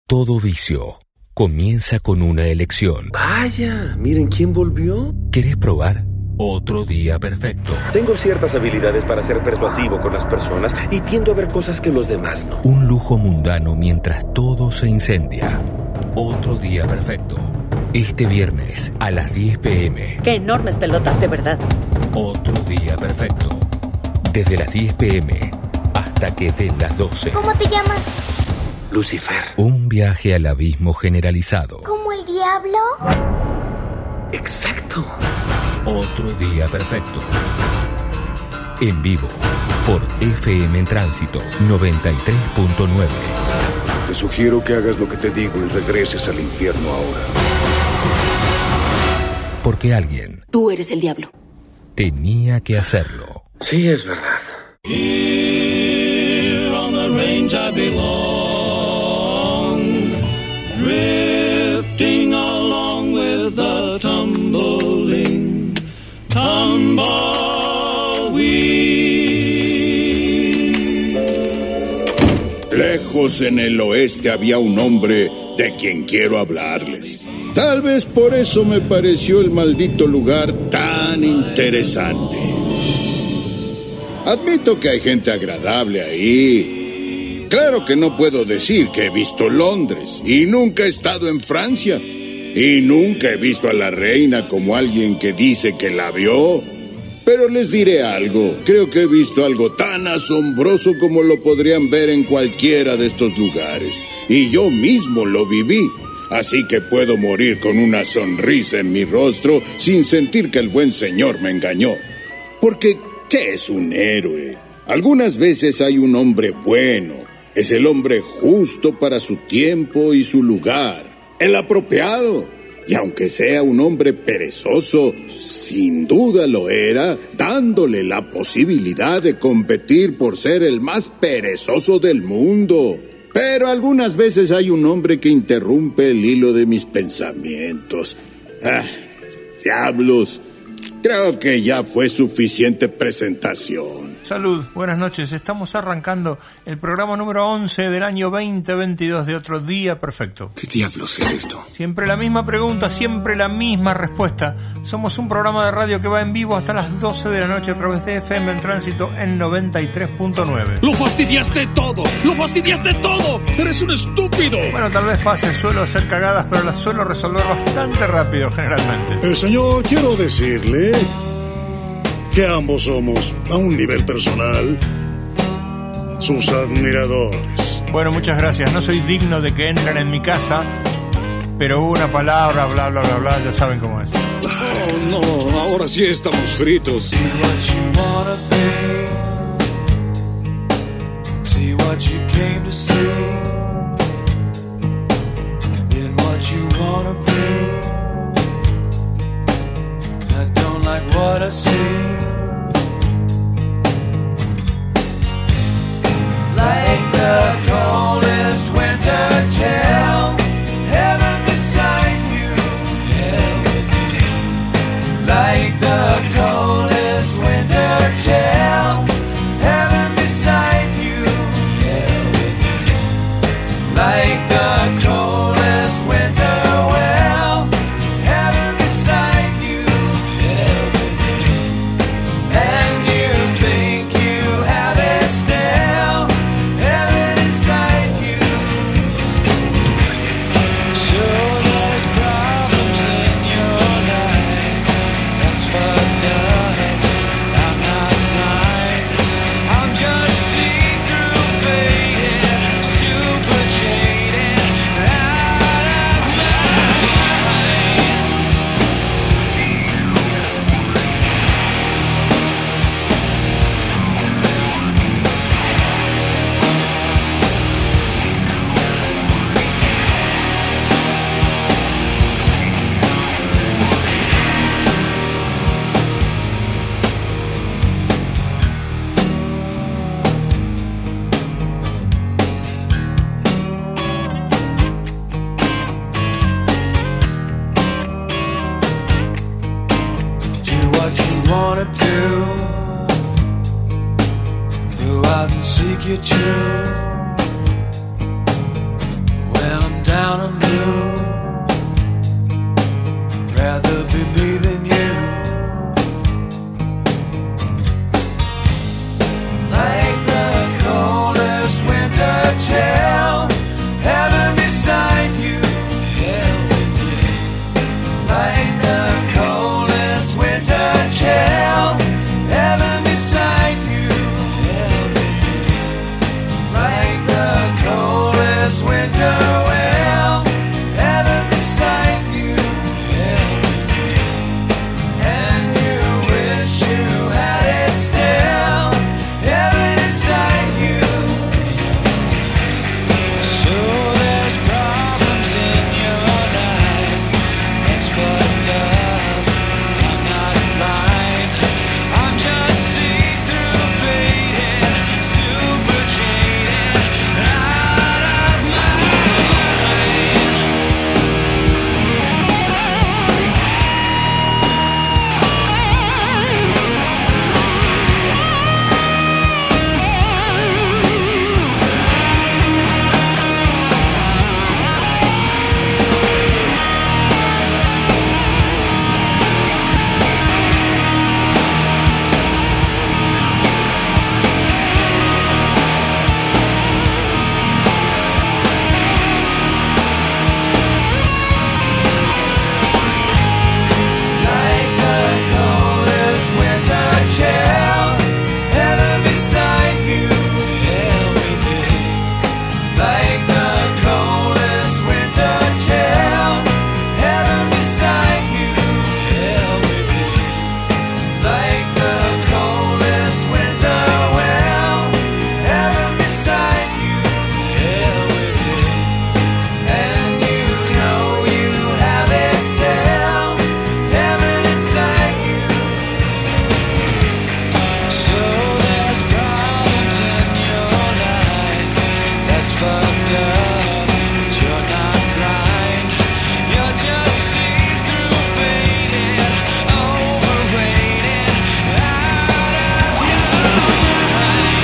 Todo vicio comienza con una elección. Vaya, miren quién volvió. ¿Querés probar? Otro día perfecto. Tengo ciertas habilidades para ser persuasivo con las personas y tiendo a ver cosas que los demás no. Un lujo mundano mientras todo se incendia. Otro día perfecto. Este viernes a las 10 p.m. ¡Qué enormes pelotas, de verdad! Otro día perfecto. Desde las 10 p.m. hasta que den las 12. ¿Cómo te llamas? Lucifer. Un viaje al abismo generalizado. ¿Como el diablo? Exacto. Otro día perfecto. En vivo por FM en Tránsito 93.9. Te sugiero que hagas lo que te digo y regreses al infierno ahora. Porque alguien... Tú eres el diablo. Tenía que hacerlo. Sí, es verdad. Here on the range I belong, drifting along with the tumbling tumbleweed. Lejos en el oeste había un hombre de quien quiero hablarles. Tal vez por eso me pareció el maldito lugar tan interesante. Admito que hay gente agradable ahí. Claro que no puedo decir que he visto Londres y nunca he estado en Francia. Y nunca he visto a la reina como alguien que dice que la vio. Pero les diré algo, creo que he visto algo tan asombroso como lo podrían ver en cualquiera de estos lugares. Y yo mismo lo viví. Así que puedo morir con una sonrisa en mi rostro sin sentir que el buen señor me engañó. Porque, ¿qué es un héroe? Algunas veces hay un hombre bueno. Es el hombre justo para su tiempo y su lugar. El apropiado. Y aunque sea un hombre perezoso, sin duda lo era, dándole la posibilidad de competir por ser el más perezoso del mundo. Pero algunas veces hay un hombre que interrumpe el hilo de mis pensamientos. ¡Ah, diablos! Creo que ya fue suficiente presentación. Salud, buenas noches. Estamos arrancando el programa número 11 del año 2022 de Otro Día Perfecto. ¿Qué diablos es esto? Siempre la misma pregunta, siempre la misma respuesta. Somos un programa de radio que va en vivo hasta las 12 de la noche a través de FM en Tránsito en 93.9. ¡Lo fastidiaste todo! ¡Lo fastidiaste todo! ¡Eres un estúpido! Bueno, tal vez pase, suelo hacer cagadas, pero las suelo resolver bastante rápido generalmente. Señor, quiero decirle que ambos somos, a un nivel personal, sus admiradores. Bueno, muchas gracias. No soy digno de que entren en mi casa, pero una palabra, bla, bla, bla, bla, ya saben cómo es. Oh, no, ahora sí estamos fritos. See what you wanna be. See what you came to see. In what you wanna be. I don't like what I see. Like the coldest winter chill, heaven beside you, hell with you. Like the coldest winter chill, heaven beside you, hell with you. Like the coldest winter well, heaven beside you, hell with you. And you think you have it still, heaven inside you. So there's problems in your life, that's fucked up. I'm not blind, I'm just see-through faded, super jaded, out of my mind. Do what you wanna do. Go out and seek your truth. When I'm wanna do. Rather be me than you. Like the coldest winter chill, heaven beside you, hell with you. Like the coldest winter chill, heaven beside you, hell with you. Like the coldest winter will, heaven beside you, hell with you. And you wish you had it still, heaven inside you. So there's problems in your life, it's fucked up. I'm not blind, I'm just see-through faded, super jaded, out of my mind. Like the coldest winter chill, heaven beside you, hell with you. Like the coldest winter chill, heaven beside you, hell with you. Like the coldest winter will, heaven beside you, hell with you. And you know you have it still, heaven inside you. So there's problems in your life, that's fucked up, but you're not blind. You're just see-through faded, overrated, out of your mind.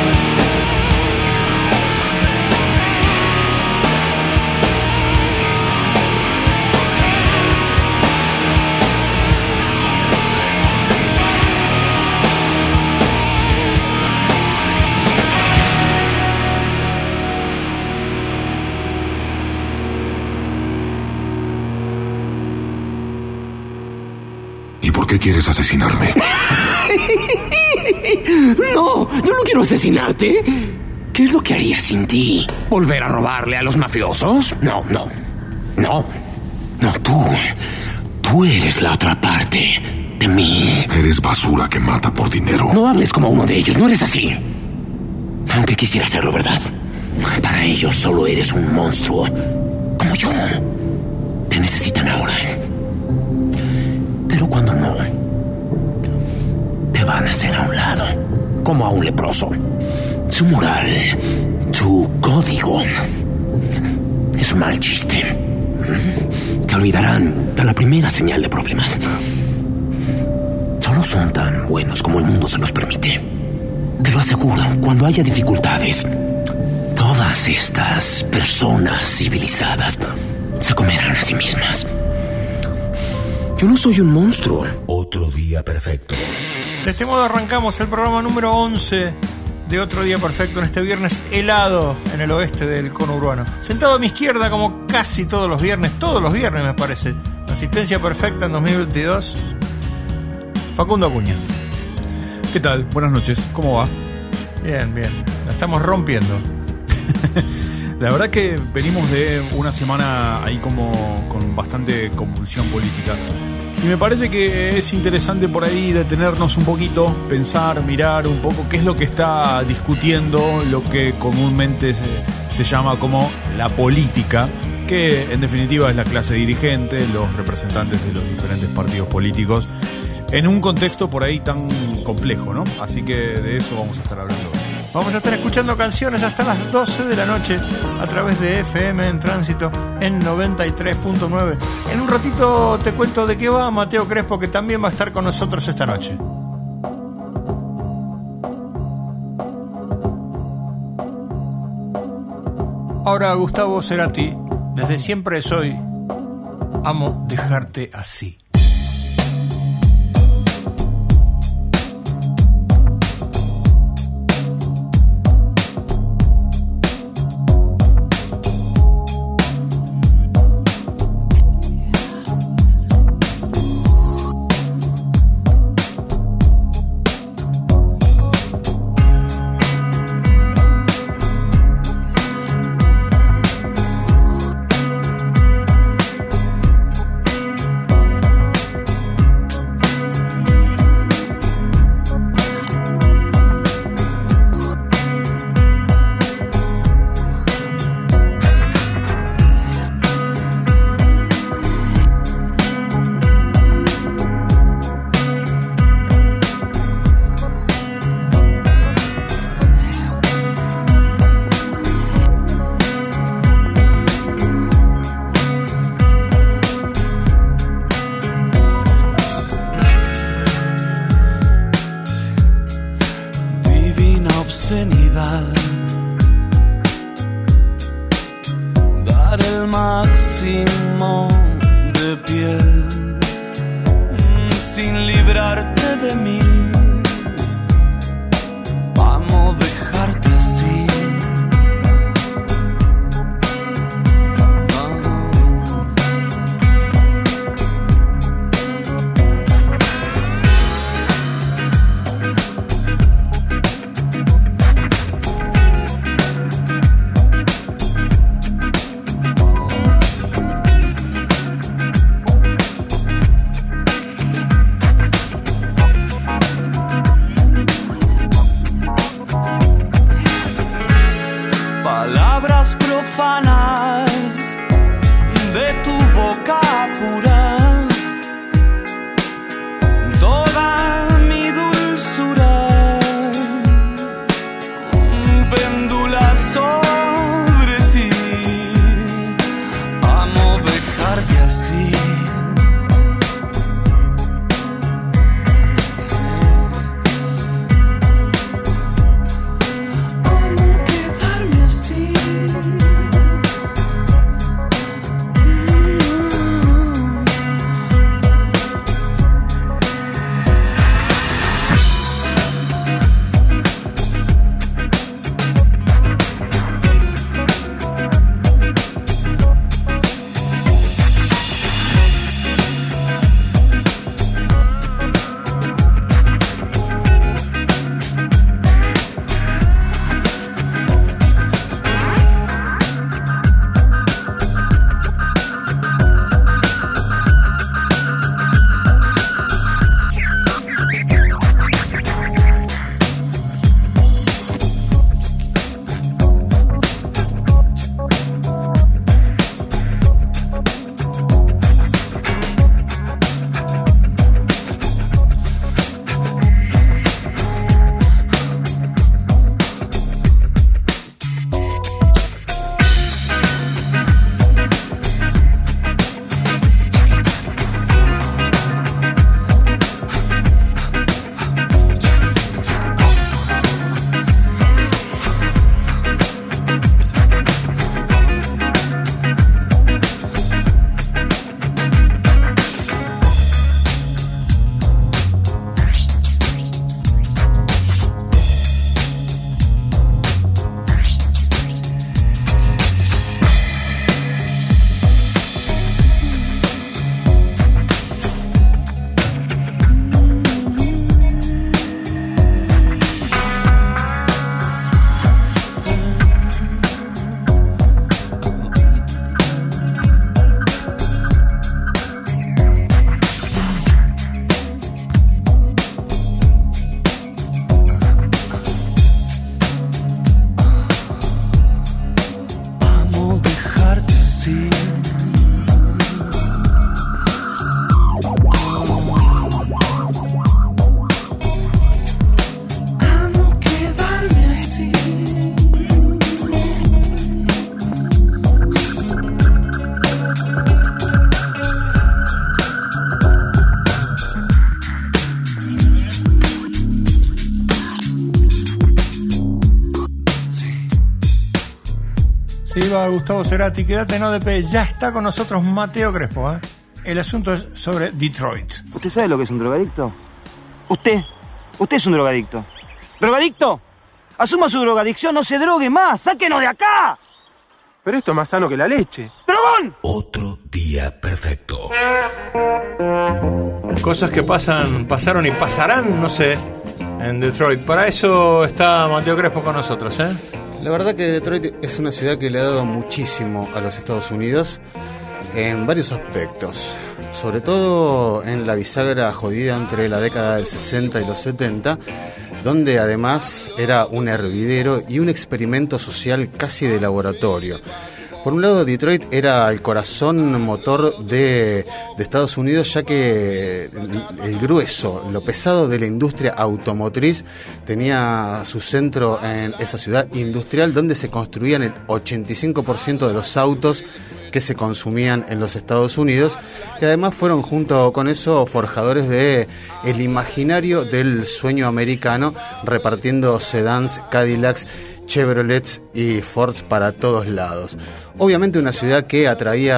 ¿Y por qué quieres asesinarme? No, yo no quiero asesinarte. ¿Qué es lo que haría sin ti? ¿Volver a robarle a los mafiosos? No, no. No. No, tú eres la otra parte de mí. Eres basura que mata por dinero. No hables como uno de ellos, no eres así. Aunque quisiera serlo, ¿verdad? Para ellos solo eres un monstruo. Como yo. Te necesitan ahora. Pero cuando no, te van a hacer a un lado, como a un leproso. Su moral, su código, es un mal chiste. Te olvidarán a la primera señal de problemas. Solo son tan buenos como el mundo se los permite. Te lo aseguro, cuando haya dificultades, todas estas personas civilizadas se comerán a sí mismas. Yo no soy un monstruo. Otro día perfecto. De este modo arrancamos el programa número 11 de Otro Día Perfecto en este viernes helado en el oeste del conurbano. Sentado a mi izquierda, como casi todos los viernes me parece, asistencia perfecta en 2022, Facundo Acuña. ¿Qué tal? Buenas noches, ¿cómo va? Bien, bien, la estamos rompiendo. La verdad que venimos de una semana ahí como con bastante convulsión política. Y me parece que es interesante por ahí detenernos un poquito, pensar, mirar un poco qué es lo que está discutiendo lo que comúnmente se llama como la política, que en definitiva es la clase dirigente, los representantes de los diferentes partidos políticos, en un contexto por ahí tan complejo, ¿no? Así que de eso vamos a estar hablando hoy. Vamos a estar escuchando canciones hasta las 12 de la noche a través de FM en Tránsito en 93.9. En un ratito te cuento de qué va Mateo Crespo, que también va a estar con nosotros esta noche. Ahora Gustavo Cerati Desde siempre soy, amo dejarte así. Dar el máximo de piel sin librarte de mí. Vamos a dejarte así. Gustavo Cerati. Quédate en ODP. Ya está con nosotros Mateo Crespo, ¿eh? El asunto es sobre Detroit. ¿Usted sabe lo que es un drogadicto? ¿Usted es un drogadicto? ¿Drogadicto? Asuma su drogadicción, no se drogue más. ¡Sáquenos de acá! Pero esto es más sano que la leche. ¡Drogón! Otro día perfecto. Cosas que pasaron y pasarán, no sé, en Detroit. Para eso está Mateo Crespo con nosotros, ¿eh? La verdad que Detroit es una ciudad que le ha dado muchísimo a los Estados Unidos en varios aspectos. Sobre todo en la bisagra jodida entre la década del 60 y los 70, donde además era un hervidero y un experimento social casi de laboratorio. Por un lado, Detroit era el corazón motor de Estados Unidos, ya que el grueso, lo pesado de la industria automotriz tenía su centro en esa ciudad industrial, donde se construían el 85% de los autos que se consumían en los Estados Unidos, y además fueron junto con eso forjadores de el imaginario del sueño americano, repartiendo sedans, Cadillacs, Chevrolets y Fords para todos lados. Obviamente una ciudad que atraía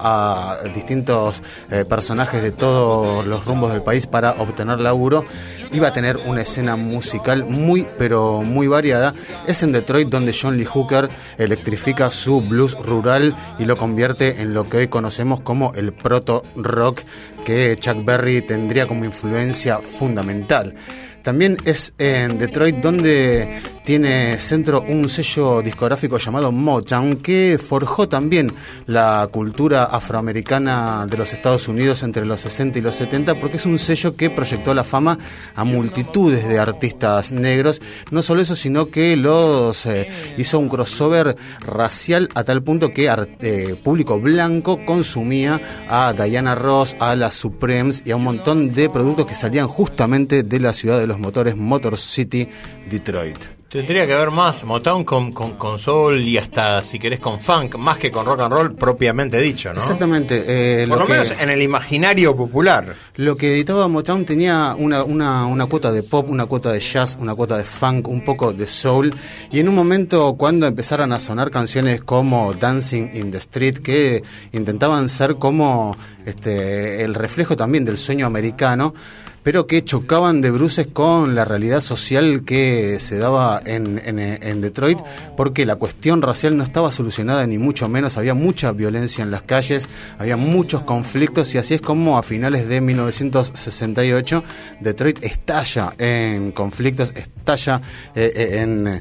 a distintos personajes de todos los rumbos del país para obtener laburo. Iba a tener una escena musical muy, pero muy variada. Es en Detroit donde John Lee Hooker electrifica su blues rural y lo convierte en lo que hoy conocemos como el proto-rock, que Chuck Berry tendría como influencia fundamental. También es en Detroit donde tiene centro un sello discográfico llamado Motown, que forjó también la cultura afroamericana de los Estados Unidos entre los 60 y los 70, porque es un sello que proyectó la fama a multitudes de artistas negros. No solo eso, sino que los hizo un crossover racial a tal punto que público blanco consumía a Diana Ross, a las Supremes y a un montón de productos que salían justamente de la ciudad de los motores, Motor City, Detroit. Tendría que haber más Motown con soul y hasta, si querés, con funk, más que con rock and roll propiamente dicho, ¿no? Exactamente. Por lo menos en el imaginario popular. Lo que editaba Motown tenía una cuota de pop, una cuota de jazz, una cuota de funk, un poco de soul. Y en un momento cuando empezaron a sonar canciones como Dancing in the Street, que intentaban ser como el reflejo también del sueño americano, pero que chocaban de bruces con la realidad social que se daba en Detroit, porque la cuestión racial no estaba solucionada ni mucho menos, había mucha violencia en las calles, había muchos conflictos, y así es como a finales de 1968 Detroit estalla en conflictos, estalla en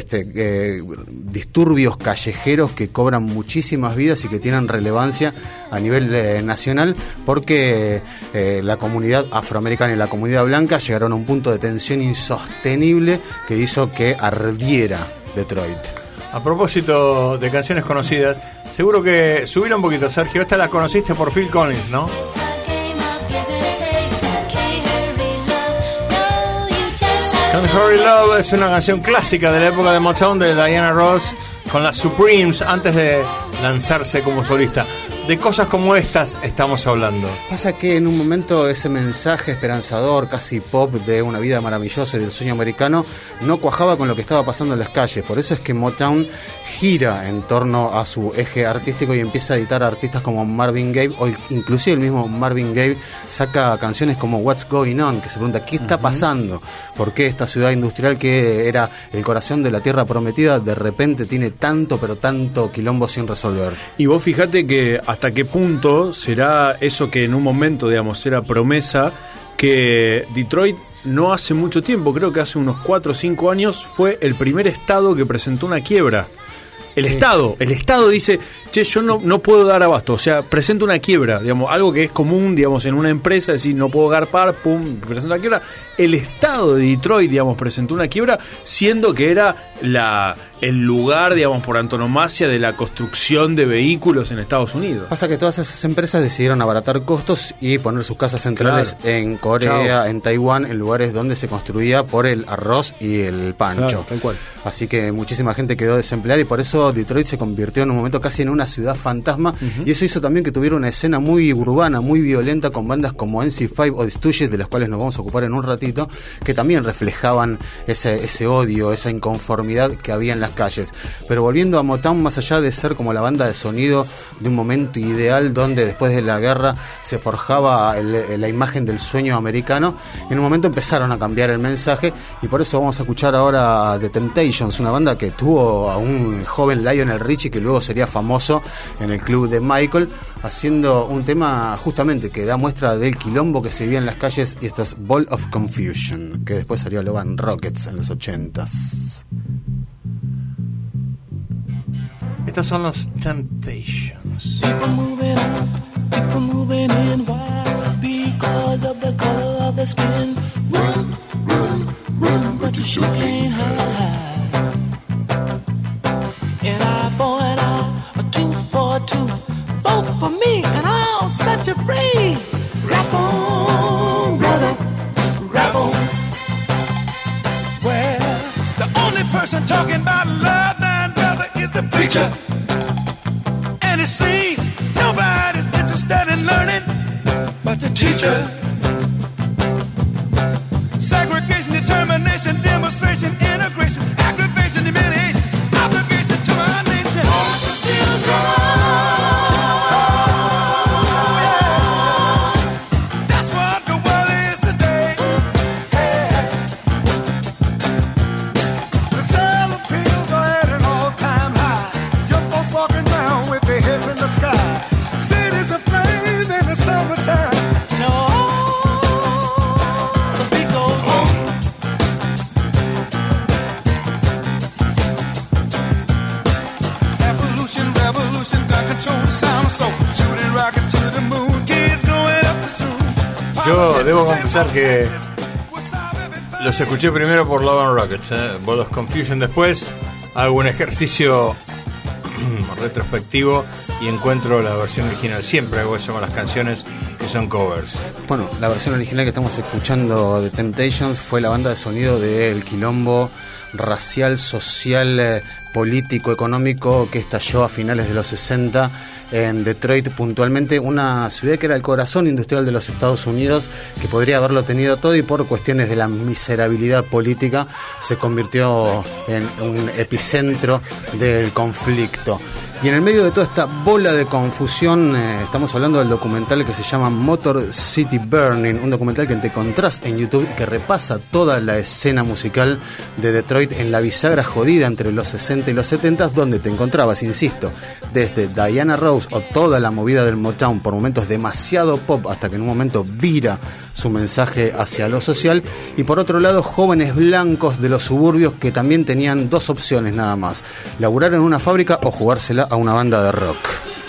disturbios callejeros que cobran muchísimas vidas y que tienen relevancia a nivel nacional, porque la comunidad afroamericana y la comunidad blanca llegaron a un punto de tensión insostenible que hizo que ardiera Detroit. A propósito de canciones conocidas, seguro que subir un poquito, Sergio, esta la conociste por Phil Collins, ¿no? Can't Hurry Love es una canción clásica de la época de Motown de Diana Ross con las Supremes antes de lanzarse como solista. De cosas como estas estamos hablando. Pasa que en un momento ese mensaje esperanzador, casi pop, de una vida maravillosa y del sueño americano no cuajaba con lo que estaba pasando en las calles. Por eso es que Motown gira en torno a su eje artístico y empieza a editar a artistas como Marvin Gaye, o inclusive el mismo Marvin Gaye saca canciones como What's Going On, que se pregunta ¿qué está pasando? ¿Por qué esta ciudad industrial que era el corazón de la tierra prometida de repente tiene tanto, pero tanto quilombo sin resolver? Y vos fijate que hasta qué punto será eso que en un momento, digamos, era promesa, que Detroit no hace mucho tiempo, creo que hace unos 4 o 5 años, fue el primer estado que presentó una quiebra. El Estado dice, che, yo no puedo dar abasto, o sea, presenta una quiebra, digamos, algo que es común, digamos, en una empresa, decir, no puedo garpar, pum, presenta una quiebra. El Estado de Detroit, digamos, presentó una quiebra, siendo que era el lugar, digamos, por antonomasia de la construcción de vehículos en Estados Unidos. Pasa que todas esas empresas decidieron abaratar costos y poner sus casas centrales en Corea, en Taiwán, en lugares donde se construía por el arroz y el pancho. Claro, tal cual. Así que muchísima gente quedó desempleada y por eso Detroit se convirtió en un momento casi en una ciudad fantasma, y eso hizo también que tuviera una escena muy urbana, muy violenta, con bandas como NC5 o The Stooges, de las cuales nos vamos a ocupar en un ratito, que también reflejaban ese odio, esa inconformidad que había en las las calles. Pero volviendo a Motown, más allá de ser como la banda de sonido de un momento ideal donde después de la guerra se forjaba la imagen del sueño americano, en un momento empezaron a cambiar el mensaje, y por eso vamos a escuchar ahora The Temptations, una banda que tuvo a un joven Lionel Richie que luego sería famoso en el club de Michael, haciendo un tema justamente que da muestra del quilombo que se vivía en las calles, y esto es Ball of Confusion, que después salió luego en Rockets en los 80s. Estos son los Temptations. People moving out, people moving in. Why? Because of the color of the skin. Run, run, run, but you sure can't hide. An eye for an eye, a tooth for a tooth. Vote for me and I'll set you free. Rap on, brother, rap on. Well, the only person talking about love and brother is the preacher. And it seems nobody's interested in learning but the teacher. Segregation, determination, demonstration, integration, aggravation, humiliation, obligation to our nation. That's what the world is today. The sale of pills are at an all-time high. Young folks walking around with their heads in the sky. Cities aflame in the summertime. Yo debo confesar que los escuché primero por Love and Rockets, Ball of Confusion. Después hago un ejercicio retrospectivo y encuentro la versión original. Siempre hago eso con las canciones que son covers. Bueno, la versión original que estamos escuchando de Temptations fue la banda de sonido del quilombo racial, social, político, económico que estalló a finales de los 60 en Detroit, puntualmente una ciudad que era el corazón industrial de los Estados Unidos, que podría haberlo tenido todo, y por cuestiones de la miserabilidad política se convirtió en un epicentro del conflicto. Y en el medio de toda esta bola de confusión, estamos hablando del documental que se llama Motor City Burning, un documental que te encontrás en YouTube y que repasa toda la escena musical de Detroit en la bisagra jodida entre los 60 y los 70, donde te encontrabas, insisto, desde Diana Ross o toda la movida del Motown, por momentos demasiado pop, hasta que en un momento vira su mensaje hacia lo social, y por otro lado jóvenes blancos de los suburbios que también tenían dos opciones nada más: laburar en una fábrica o jugársela a una banda de rock.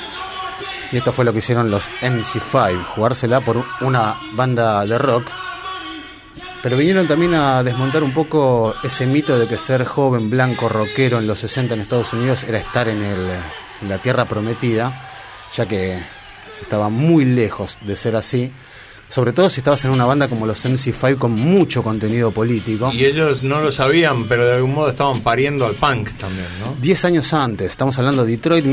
Y esto fue lo que hicieron los MC5, jugársela por una banda de rock. Pero vinieron también a desmontar un poco ese mito de que ser joven, blanco, rockero en los 60 en Estados Unidos era estar en la tierra prometida, ya que estaba muy lejos de ser así. Sobre todo si estabas en una banda como los MC5 con mucho contenido político. Y ellos no lo sabían, pero de algún modo estaban pariendo al punk también, ¿no? 10 años antes, estamos hablando de Detroit,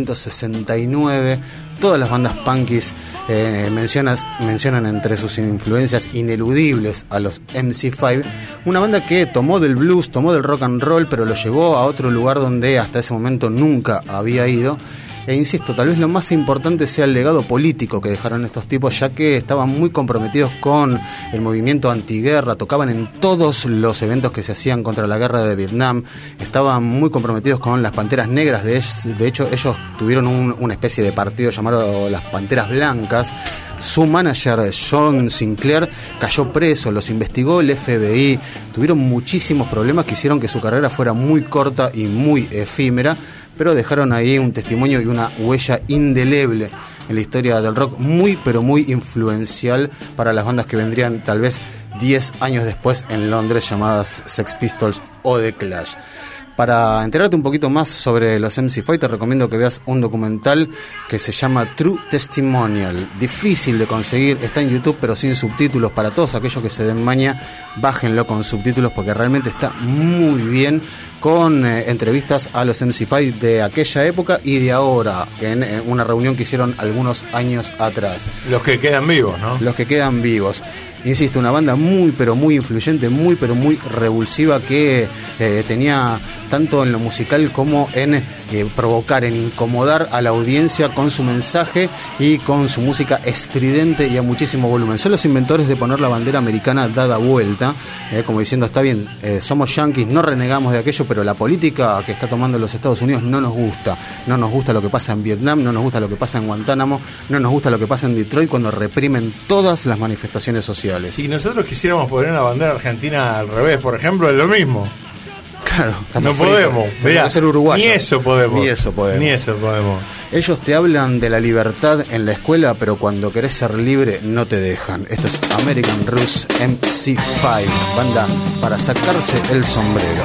1969. Todas las bandas punkis mencionan entre sus influencias ineludibles a los MC5. Una banda que tomó del blues, tomó del rock and roll, pero lo llevó a otro lugar donde hasta ese momento nunca había ido. E insisto, tal vez lo más importante sea el legado político que dejaron estos tipos, ya que estaban muy comprometidos con el movimiento antiguerra, tocaban en todos los eventos que se hacían contra la guerra de Vietnam, estaban muy comprometidos con las Panteras Negras. De hecho, ellos tuvieron una especie de partido llamado las Panteras Blancas. Su manager, John Sinclair, cayó preso, los investigó el FBI, tuvieron muchísimos problemas que hicieron que su carrera fuera muy corta y muy efímera, pero dejaron ahí un testimonio y una huella indeleble en la historia del rock, muy pero muy influencial para las bandas que vendrían tal vez 10 años después en Londres, llamadas Sex Pistols o The Clash. Para enterarte un poquito más sobre los MC5, te recomiendo que veas un documental que se llama True Testimonial. Difícil de conseguir, está en YouTube pero sin subtítulos. Para todos aquellos que se den maña, bájenlo con subtítulos porque realmente está muy bien, con entrevistas a los MC5 de aquella época y de ahora, en una reunión que hicieron algunos años atrás. Los que quedan vivos, ¿no? Los que quedan vivos. Insisto, una banda muy pero muy influyente, muy pero muy revulsiva, que tenía tanto en lo musical como en provocar, en incomodar a la audiencia con su mensaje y con su música estridente y a muchísimo volumen. Son los inventores de poner la bandera americana dada vuelta, como diciendo, está bien, somos yanquis, no renegamos de aquello, pero la política que está tomando los Estados Unidos no nos gusta. No nos gusta lo que pasa en Vietnam, no nos gusta lo que pasa en Guantánamo, no nos gusta lo que pasa en Detroit cuando reprimen todas las manifestaciones sociales. Si nosotros quisiéramos poner una bandera argentina al revés, por ejemplo, es lo mismo. Claro, no podemos. Mirá, ser uruguayo. Ni eso podemos. Ni eso podemos. Ellos te hablan de la libertad en la escuela, pero cuando querés ser libre no te dejan. Esto es American Rus MC5, banda para sacarse el sombrero.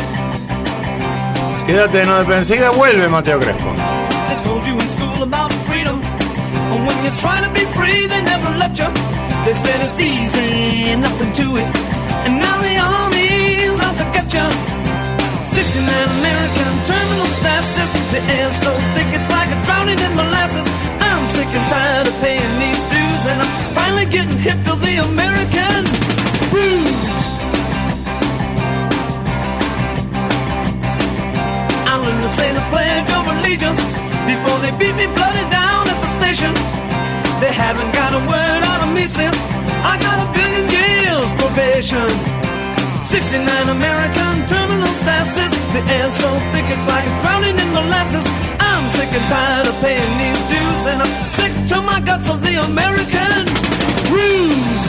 Quédate, no te enseguida vuelve Mateo Crespo. They said it's easy, nothing to it. And now the army's out to get you. 69 American terminal staff says the air's so thick it's like a drowning in molasses. I'm sick and tired of paying these dues, and I'm finally getting hip to the American blues. I learned to say the Pledge of Allegiance before they beat me bloody down at the station. They haven't got a word out of me since I got a billion years probation. 69 American terminal staff says the air's so thick it's like drowning in molasses. I'm sick and tired of paying these dues, and I'm sick to my guts of the American blues.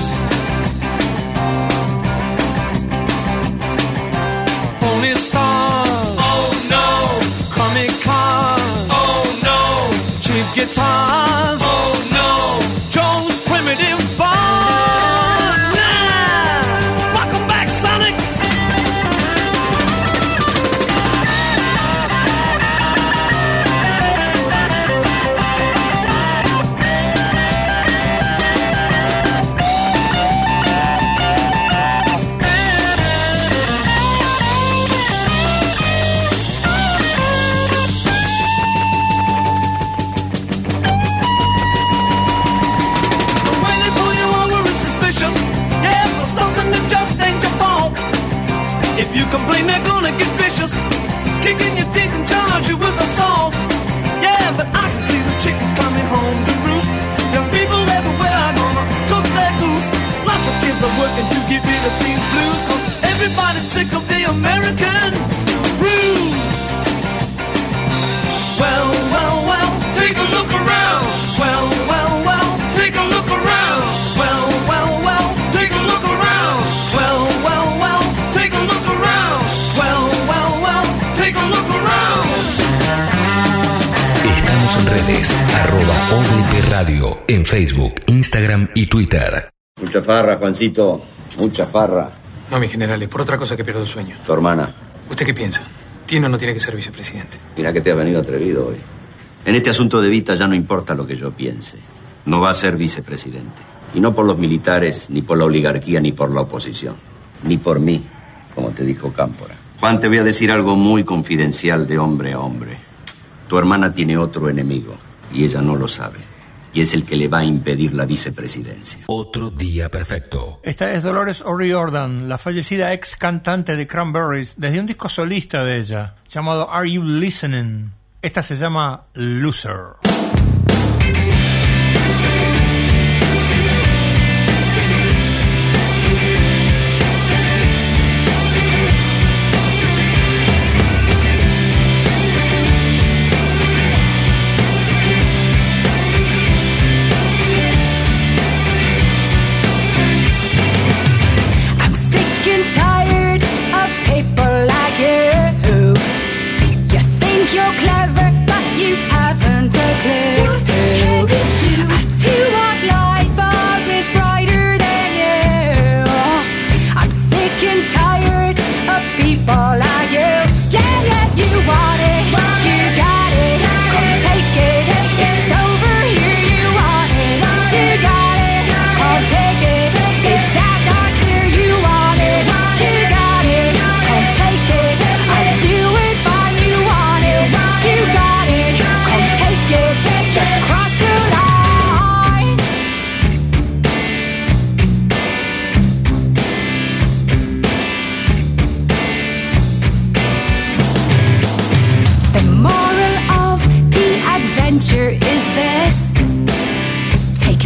Phony stars, oh no. Comic cars, oh no. Cheap guitars, oh no. Joe's primitive bar, nah. Welcome back, Sonic. If you complain, they're gonna get vicious, kicking your teeth and charge you with assault. Yeah, but I can see the chickens coming home to roost. Young people everywhere are gonna cook their goose. Lots of kids are working to get rid of these blues, 'cause everybody's sick of the American blues. Well, well, well, take a look around. Well, well, well, take a look around. Well, well, well, take a look around. Well, well, well, take a look around. Well, well, well, take a look around. Estamos en redes, @OVP Radio, en Facebook, Instagram y Twitter. Mucha farra, Juancito, mucha farra. No, mi general, es por otra cosa que pierdo el sueño. Tu hermana. ¿Usted qué piensa? ¿Tiene o no tiene que ser vicepresidente? Mira que te has venido atrevido hoy. En este asunto de Vita ya no importa lo que yo piense. No va a ser vicepresidente. Y no por los militares, ni por la oligarquía, ni por la oposición. Ni por mí, como te dijo Cámpora. Juan, te voy a decir algo muy confidencial de hombre a hombre. Tu hermana tiene otro enemigo, y ella no lo sabe. Y es el que le va a impedir la vicepresidencia. Otro día perfecto. Esta es Dolores O'Riordan, la fallecida ex cantante de Cranberries, desde un disco solista de ella, llamado Are You Listening? Esta se llama Loser. You're clever, but you haven't a clue.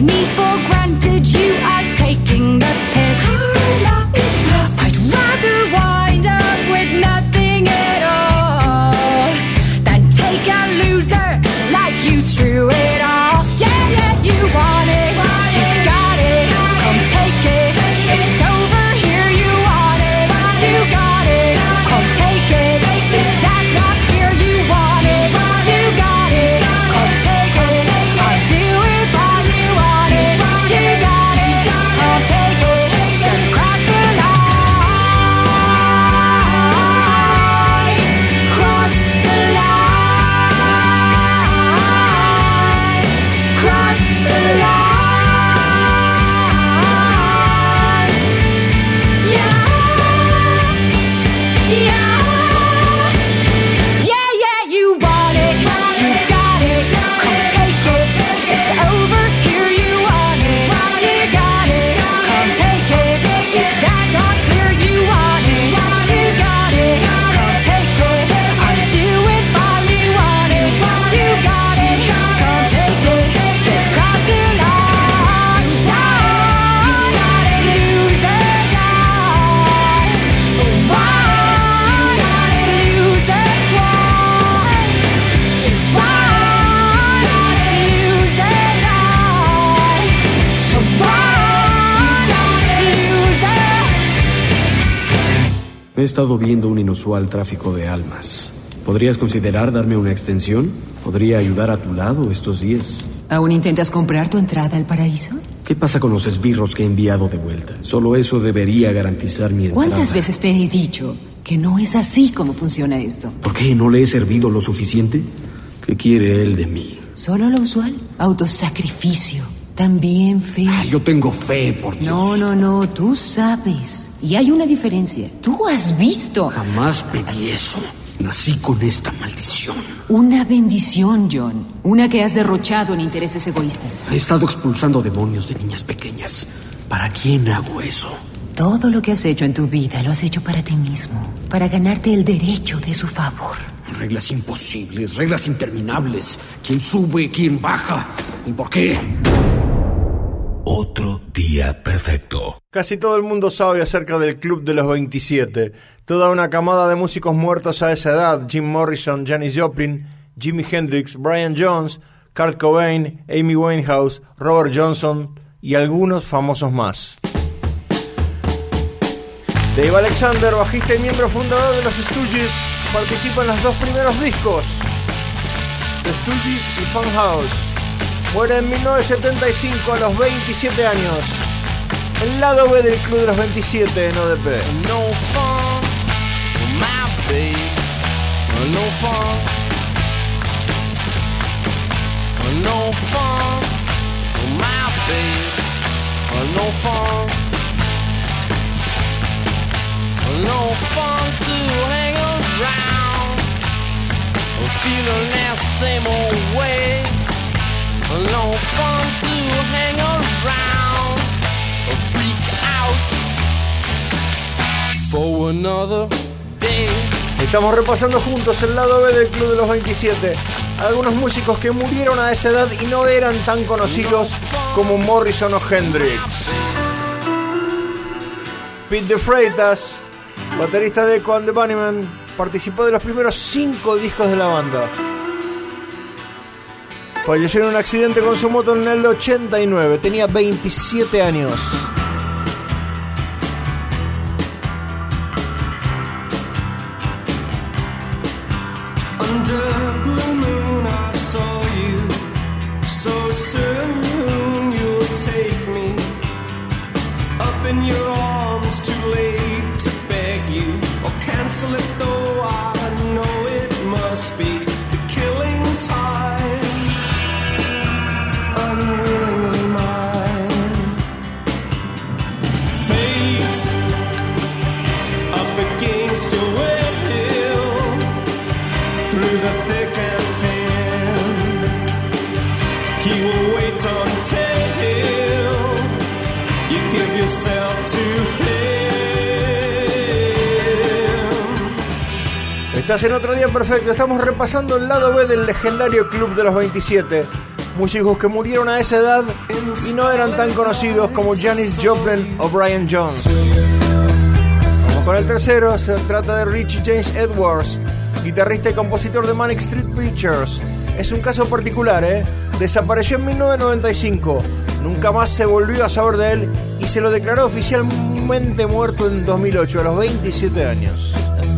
me for granted, you are taking the piss. I'd rather wind up with nothing at all than take a loser like you threw it all. Yeah, yeah, you want it, you got it, come take it. It's over here, you want it, you got it, come take it. Is that not clear? You want it, you got it, come take it. I'll do it while you want it, you got it, come take it. Just cross the line, cross the line, cross the line. Yeah, yeah. Yeah, yeah, you want it, you got it, come take it. It's over here, you want it, you got it, come take it. Is that not clear? You want it, you got it, come take it. I'll do it while you want it, you got it, come take it. Just cross the line, loser, He estado viendo un inusual tráfico de almas. ¿Podrías considerar darme una extensión? ¿Podría ayudar a tu lado estos días? ¿Aún intentas comprar tu entrada al paraíso? ¿Qué pasa con los esbirros que he enviado de vuelta? Solo eso debería garantizar mi entrada. ¿Cuántas veces te he dicho que no es así como funciona esto? ¿Por qué? ¿No le he servido lo suficiente? ¿Qué quiere él de mí? Solo lo usual. Autosacrificio. También fe. Yo tengo fe, por Dios. No, tú sabes. Y hay una diferencia. Tú has visto. Jamás pedí eso. Nací con esta maldición. Una bendición, John. Una que has derrochado en intereses egoístas. He estado expulsando demonios de niñas pequeñas. ¿Para quién hago eso? Todo lo que has hecho en tu vida lo has hecho para ti mismo. Para ganarte el derecho de su favor. Reglas imposibles, reglas interminables. ¿Quién sube, quién baja? ¿Y por qué? Otro día perfecto. Casi todo el mundo sabe acerca del Club de los 27. Toda una camada de músicos muertos a esa edad: Jim Morrison, Janis Joplin, Jimi Hendrix, Brian Jones, Kurt Cobain, Amy Winehouse, Robert Johnson y algunos famosos más. Dave Alexander, bajista y miembro fundador de los Stooges, participa en los dos primeros discos, The Stooges y Funhouse. Muere en 1975 a los 27 años. El lado B del Club de los 27 en ODP. No fun, my babe. No fun. No fun, my babe. No fun. No fun to hang around, feeling that same old way. No fun to hang around, freak out for another day. Estamos repasando juntos el lado B del Club de los 27. Algunos músicos que murieron a esa edad y no eran tan conocidos como Morrison o Hendrix. Pete de Freitas, baterista de Echo and the Bunnymen, participó de los primeros 5 discos de la banda. Falleció en un accidente con su moto en el 89. Tenía 27 años. Under blue moon I saw you. So soon you'll take me up in your arms. Too late to beg you or cancel it, though I know it must be the killing time. Unwillingly mine. Fate up against your will, through the thick and thin. He will wait until you give yourself to him. Estás en Otro Día Perfecto. Estamos repasando el lado B del legendario Club de los 27. músicos que murieron a esa edad y no eran tan conocidos como Janis Joplin o Brian Jones. Vamos con el tercero, se trata de Richie James Edwards, guitarrista y compositor de Manic Street Preachers. Es un caso particular, desapareció en 1995, nunca más se volvió a saber de él y se lo declaró oficialmente muerto en 2008, a los 27 años.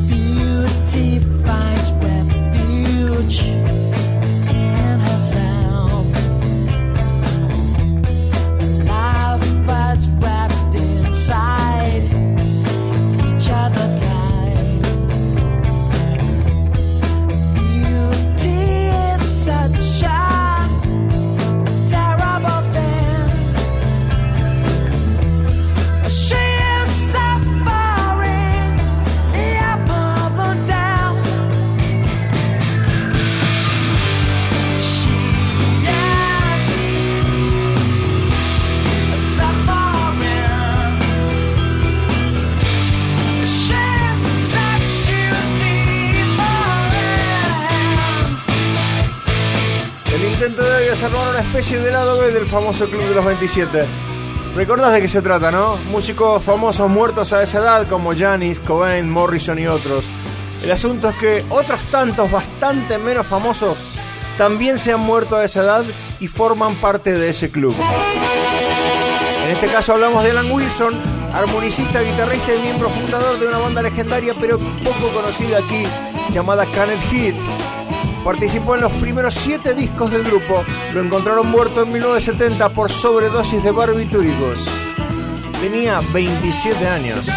Armar una especie de lado B del famoso Club de los 27. ¿Recordás de qué se trata, no? Músicos famosos muertos a esa edad como Janis, Cobain, Morrison y otros. El asunto es que otros tantos bastante menos famosos también se han muerto a esa edad y forman parte de ese club. En este caso hablamos de Alan Wilson, armonicista, guitarrista y miembro fundador de una banda legendaria pero poco conocida aquí llamada Canned Heat. Participó en los primeros 7 discos del grupo. Lo encontraron muerto en 1970 por sobredosis de barbitúricos. Tenía 27 años.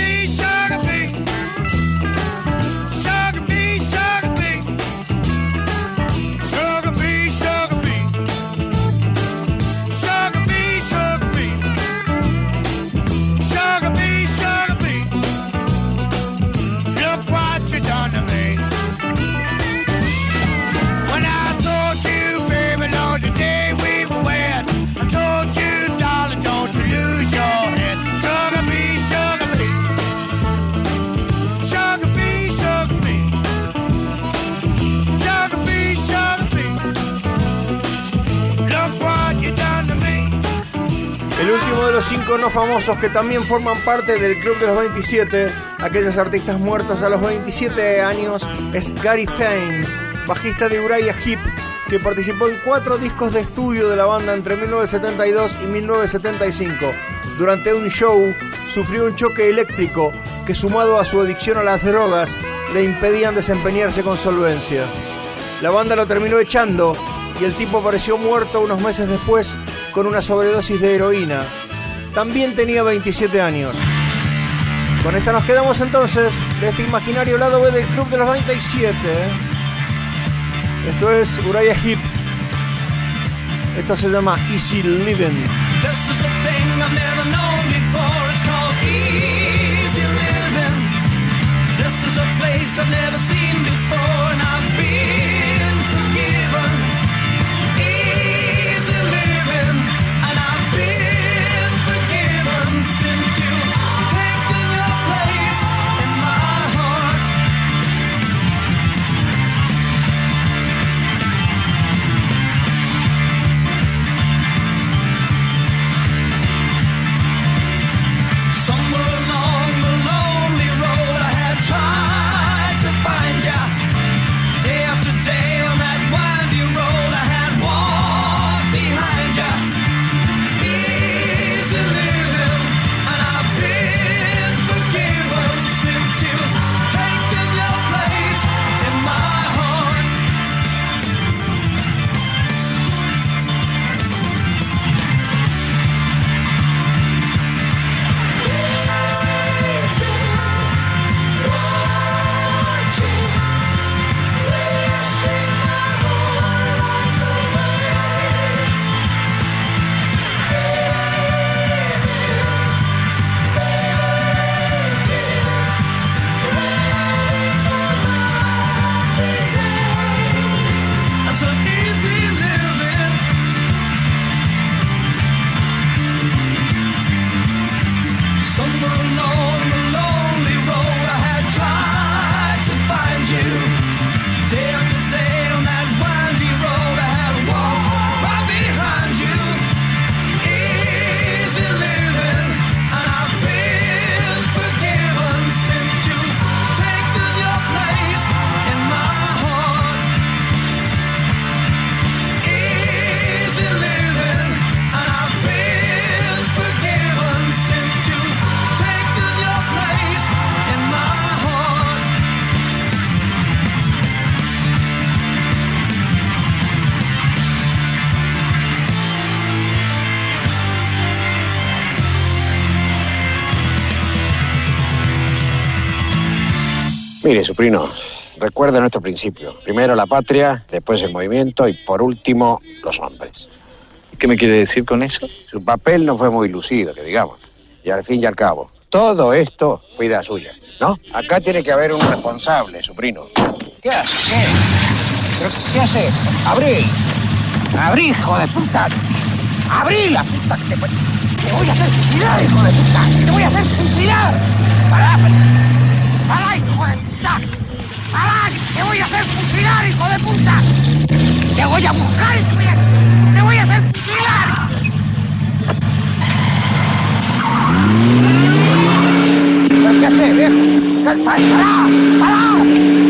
El último de los 5 no famosos que también forman parte del Club de los 27, aquellos artistas muertos a los 27 años, es Gary Fane, bajista de Uriah Heep, que participó en 4 discos de estudio de la banda entre 1972 y 1975. Durante un show sufrió un choque eléctrico que, sumado a su adicción a las drogas, le impedían desempeñarse con solvencia. La banda lo terminó echando y el tipo apareció muerto unos meses después con una sobredosis de heroína. También tenía 27 años. Con esta nos quedamos entonces de este imaginario lado B del Club de los 27. Esto es Uriah Heep. Esto se llama Easy Living. This is a thing I've never known before. It's called easy living. This is a place I've never seen before, and I've been forgiven. Easy living, and I've been forgiven since you've taken your place in my heart. Somewhere along the lonely road I have tried to find ya. Day after Mire, Suprino, recuerda nuestro principio. Primero la patria, después el movimiento y por último los hombres. ¿Qué me quiere decir con eso? Su papel no fue muy lucido, que digamos. Y al fin y al cabo, todo esto fue idea suya, ¿no? Acá tiene que haber un responsable, Suprino. ¿Qué hace? ¿Qué? ¿Pero qué hace? ¡Abrí! ¡Abrí, hijo de puta! ¡Abrí la puta! ¡Te voy a hacer suicidar, hijo de puta! ¡Te voy a hacer suicidar! ¡Pará! ¡Pará, hijo de puta! ¡Pará! ¡Te voy a hacer fusilar, hijo de puta! ¡Te voy a buscar y te voy a hacer fusilar! ¿Pero qué haces, viejo? ¡Pará! ¡Pará!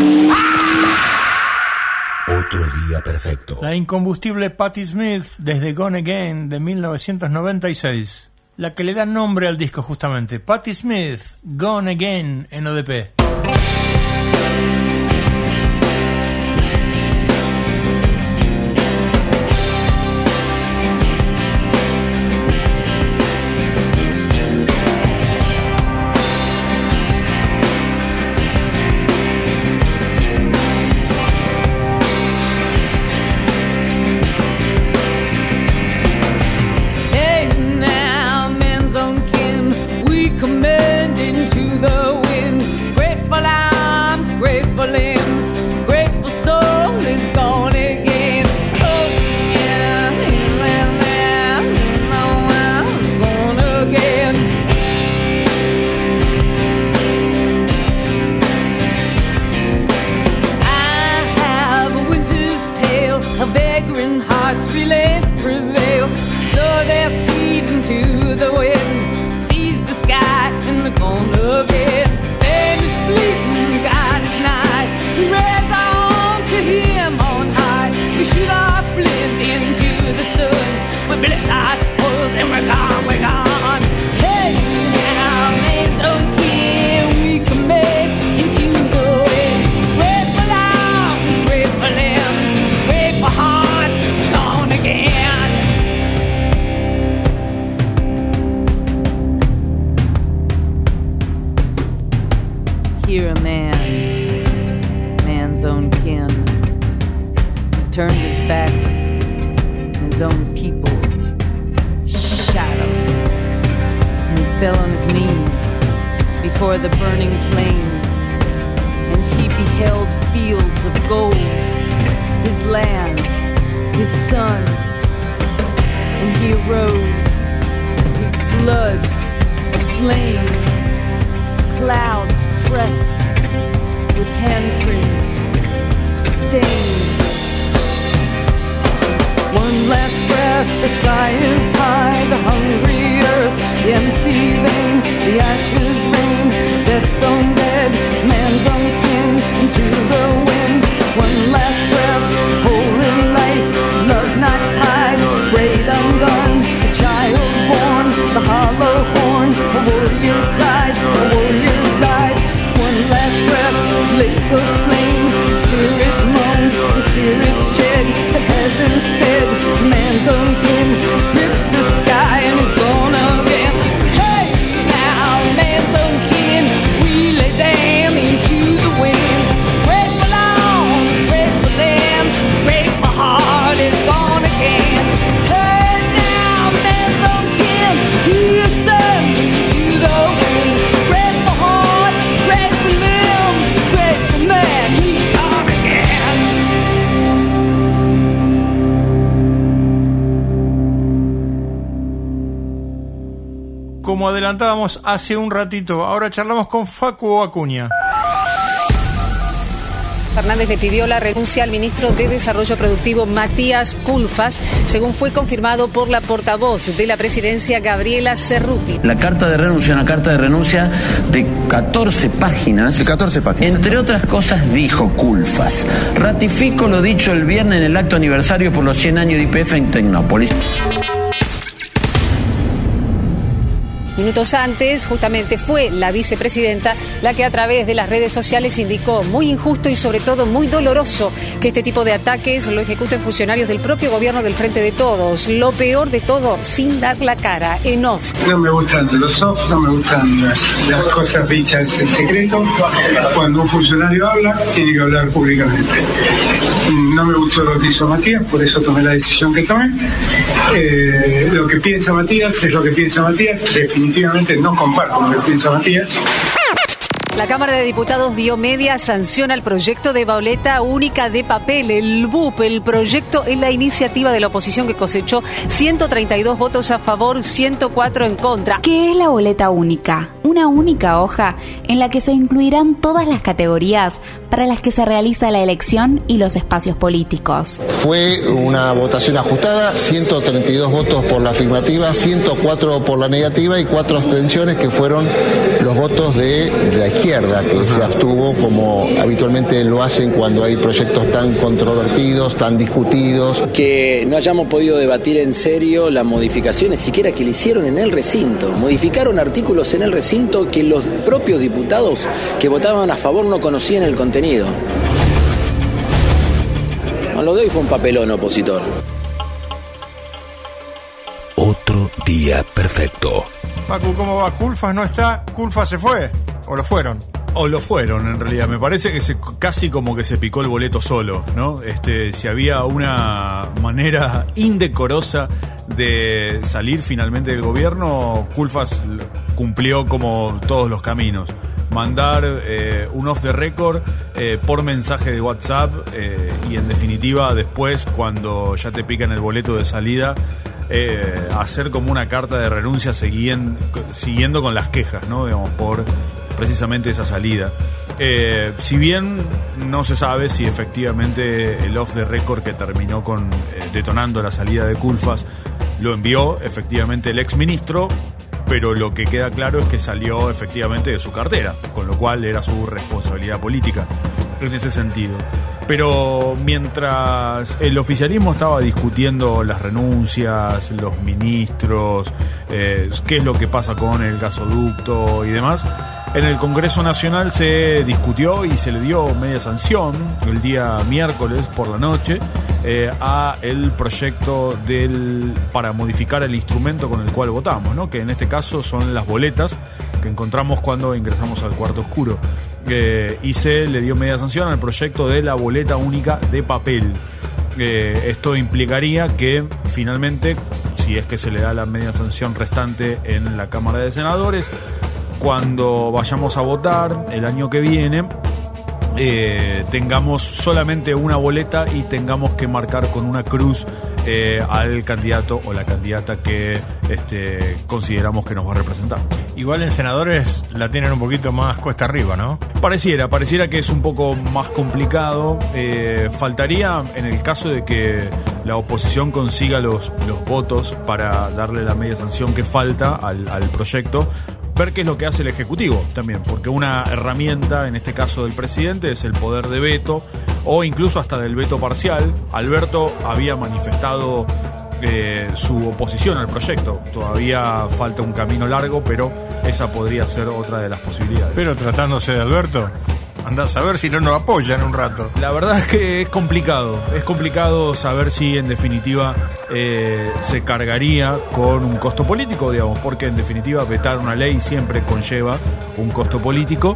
Otro día perfecto. La incombustible Patti Smith desde Gone Again de 1996. La que le da nombre al disco justamente. Patti Smith, Gone Again en ODP. Como adelantábamos hace un ratito, ahora charlamos con Facu Acuña. Fernández le pidió la renuncia al ministro de Desarrollo Productivo Matías Culfas, según fue confirmado por la portavoz de la presidencia Gabriela Cerruti. La carta de renuncia, una carta de renuncia de 14 páginas. De 14 páginas. Entre otras cosas dijo Culfas: ratifico lo dicho el viernes en el acto aniversario por los 100 años de YPF en Tecnópolis. Minutos antes, justamente fue la vicepresidenta la que a través de las redes sociales indicó muy injusto y sobre todo muy doloroso que este tipo de ataques lo ejecuten funcionarios del propio gobierno del Frente de Todos. Lo peor de todo, sin dar la cara, en off. No me gustan los off, no me gustan las cosas dichas en secreto. Cuando un funcionario habla, tiene que hablar públicamente. No me gustó lo que hizo Matías, por eso tomé la decisión que tomé. Lo que piensa Matías es lo que piensa Matías. Definitivamente no comparto lo que piensa Matías. La Cámara de Diputados dio media sanción al proyecto de boleta única de papel, el BUP. El proyecto es la iniciativa de la oposición que cosechó 132 votos a favor, 104 en contra. ¿Qué es la boleta única? Una única hoja en la que se incluirán todas las categorías para las que se realiza la elección y los espacios políticos. Fue una votación ajustada, 132 votos por la afirmativa, 104 por la negativa y 4 abstenciones que fueron los votos de la izquierda, que se abstuvo como habitualmente lo hacen cuando hay proyectos tan controvertidos, tan discutidos. Que no hayamos podido debatir en serio las modificaciones siquiera que le hicieron en el recinto. Modificaron artículos en el recinto que los propios diputados que votaban a favor no conocían el contenido. No, lo de hoy fue un papelón opositor. Otro día perfecto. Pacu, ¿cómo va? ¿Culfas no está? ¿Culfas se fue? ¿O lo fueron? O lo fueron, en realidad. Me parece que casi como que se picó el boleto solo, ¿no? Si había una manera indecorosa de salir finalmente del gobierno, Culfas cumplió como todos los caminos. Mandar un off the record por mensaje de WhatsApp y en definitiva después, cuando ya te pican el boleto de salida, hacer como una carta de renuncia siguiendo con las quejas, ¿no? Digamos, por precisamente esa salida. Si bien no se sabe si efectivamente el off the record que terminó con detonando la salida de Culfas lo envió efectivamente el exministro, pero lo que queda claro es que salió efectivamente de su cartera, con lo cual era su responsabilidad política en ese sentido. Pero mientras el oficialismo estaba discutiendo las renuncias, los ministros, qué es lo que pasa con el gasoducto y demás, en el Congreso Nacional se discutió y se le dio media sanción el día miércoles por la noche a el proyecto para modificar el instrumento con el cual votamos, ¿no? Que en este caso son las boletas que encontramos cuando ingresamos al cuarto oscuro. Y se le dio media sanción al proyecto de la boleta única de papel. Esto implicaría que finalmente, si es que se le da la media sanción restante en la Cámara de Senadores, cuando vayamos a votar el año que viene, tengamos solamente una boleta y tengamos que marcar con una cruz al candidato o la candidata que consideramos que nos va a representar. Igual en senadores la tienen un poquito más cuesta arriba, ¿no? Pareciera que es un poco más complicado. Faltaría, en el caso de que la oposición consiga los votos para darle la media sanción que falta al proyecto, ver qué es lo que hace el Ejecutivo también, porque una herramienta, en este caso del presidente, es el poder de veto o incluso hasta del veto parcial. Alberto había manifestado su oposición al proyecto. Todavía falta un camino largo, pero esa podría ser otra de las posibilidades. Pero tratándose de Alberto, andás a ver si no nos apoyan un rato. La verdad es que es complicado saber si en definitiva se cargaría con un costo político, digamos, porque en definitiva vetar una ley siempre conlleva un costo político,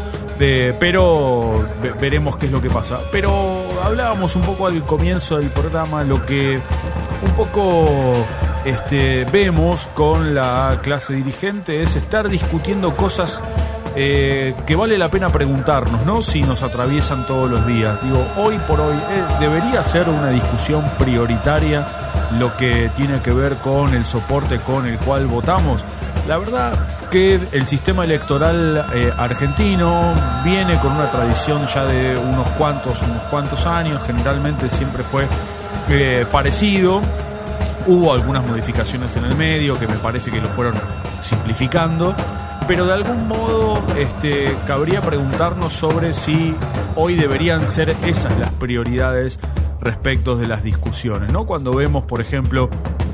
pero veremos qué es lo que pasa. Pero hablábamos un poco al comienzo del programa, lo que un poco vemos con la clase dirigente es estar discutiendo cosas que vale la pena preguntarnos, ¿no? Si nos atraviesan todos los días. Digo, hoy por hoy debería ser una discusión prioritaria lo que tiene que ver con el soporte con el cual votamos. La verdad que el sistema electoral argentino viene con una tradición ya de unos cuantos años. Generalmente siempre fue parecido. Hubo algunas modificaciones en el medio que me parece que lo fueron simplificando, pero de algún modo cabría preguntarnos sobre si hoy deberían ser esas las prioridades respecto de las discusiones, ¿no? Cuando vemos, por ejemplo,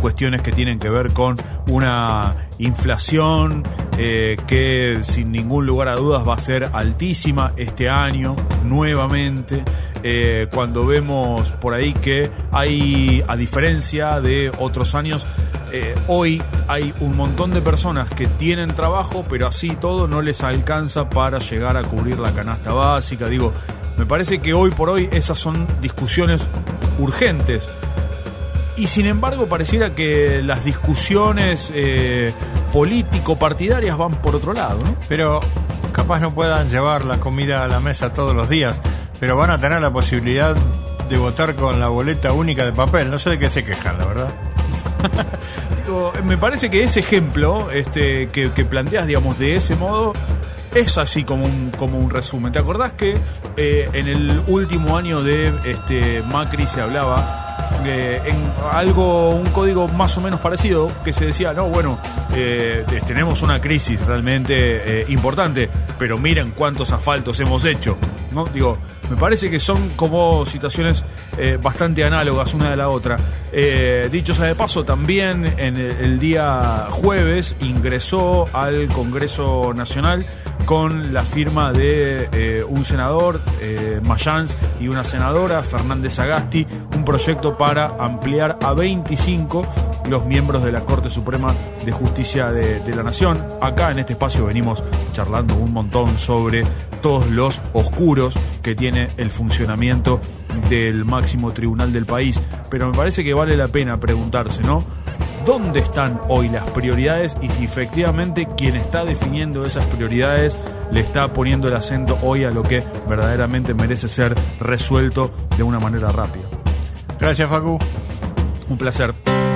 cuestiones que tienen que ver con una inflación que sin ningún lugar a dudas va a ser altísima este año nuevamente, cuando vemos por ahí que hay, a diferencia de otros años, hoy hay un montón de personas que tienen trabajo, pero así todo no les alcanza para llegar a cubrir la canasta básica. Digo, me parece que hoy por hoy esas son discusiones urgentes. Y sin embargo pareciera que las discusiones político-partidarias van por otro lado, ¿no? Pero capaz no puedan llevar la comida a la mesa todos los días, pero van a tener la posibilidad de votar con la boleta única de papel. No sé de qué se quejan, la verdad. Digo, me parece que ese ejemplo que planteas, digamos, de ese modo, es así como un resumen. ¿Te acordás que en el último año de Macri se hablaba en un código más o menos parecido, que se decía, no, bueno, tenemos una crisis realmente importante, pero miren cuántos asfaltos hemos hecho, ¿no? Digo, me parece que son como situaciones bastante análogas una de la otra. Dicho sea de paso, también en el día jueves ingresó al Congreso Nacional con la firma de un senador, Mayans, y una senadora, Fernández Sagasti, un proyecto para ampliar a 25 los miembros de la Corte Suprema de Justicia de la Nación. Acá en este espacio venimos charlando un montón sobre todos los oscuros que tiene el funcionamiento del máximo tribunal del país, pero me parece que vale la pena preguntarse, ¿no? ¿Dónde están hoy las prioridades? Y si efectivamente quien está definiendo esas prioridades le está poniendo el acento hoy a lo que verdaderamente merece ser resuelto de una manera rápida. Gracias, Facu. Un placer.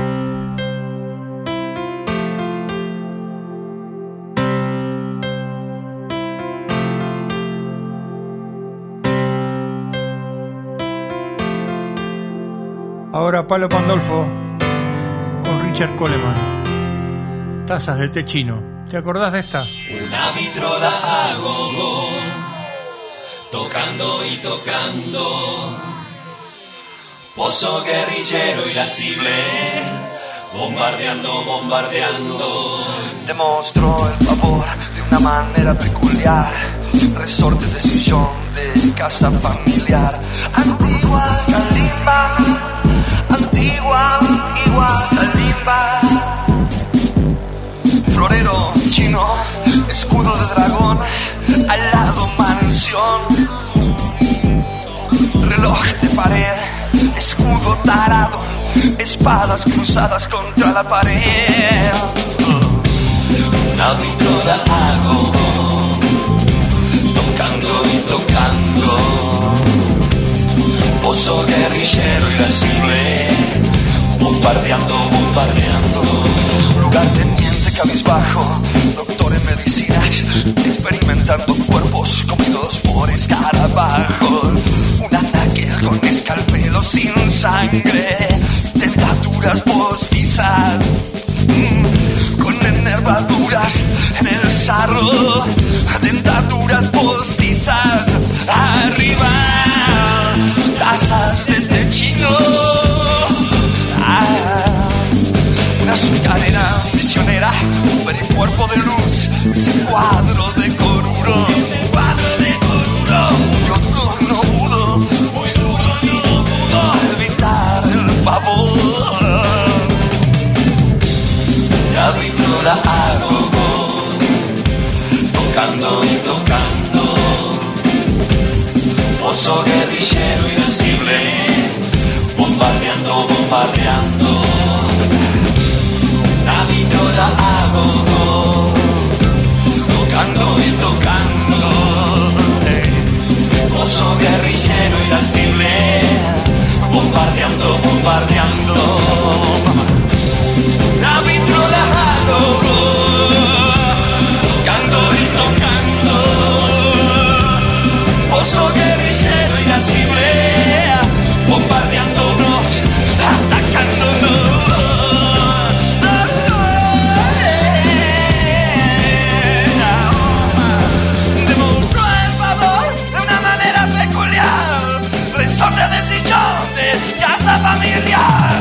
Ahora Palo Pandolfo con Richard Coleman. Tazas de té chino. ¿Te acordás de esta? Una vitrola a gogo, tocando y tocando. Pozo guerrillero irascible, bombardeando, bombardeando. Demostró el favor de una manera peculiar. Resorte de sillón de casa familiar. Antigua Calimba, antigua, antigua Calimba. Florero chino, escudo de dragón, al lado mansión. Reloj de pared, escudo tarado, espadas cruzadas contra la pared. Una vitrola a gogo, tocando y tocando. Pozo guerrillero irascible, bombardeando, bombardeando. Lugar teniente cabizbajo, doctor en medicinas, experimentando cuerpos comidos por escarabajos. Un ataque con escalpelo sin sangre, tentaduras postizas, con enervaduras en el sarro, dentaduras postizas. Arriba, tazas de té chino. Una azucarera misionera, un pericuerpo de luz, ese cuadro de coruro, ese cuadro de coruro. Yo duro no pudo, muy duro no pudo evitar el pavor. La vitrola a gogo, tocando y tocando. Pozo guerrillero irascible, bombardeando, bombardeando. La vitrola a gogo, tocando y tocando. Pozo guerrillero irascible, bombardeando, bombardeando. La vitrola a gogo, tocando y tocando. Pozo guerrillero irascible, bombardeándonos, atacándonos. Demostró el favor de una manera peculiar. Resorte de sillón de casa familiar.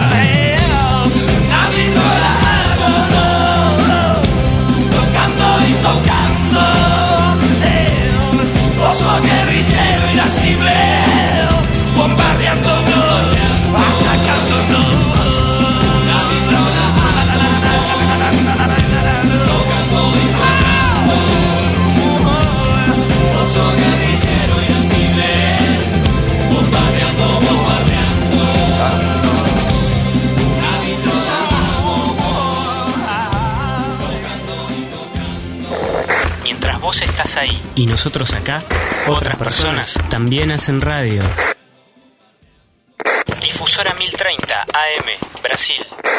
estás ahí y nosotros acá, otras personas también hacen radio. Difusora 1030 AM, Brasil.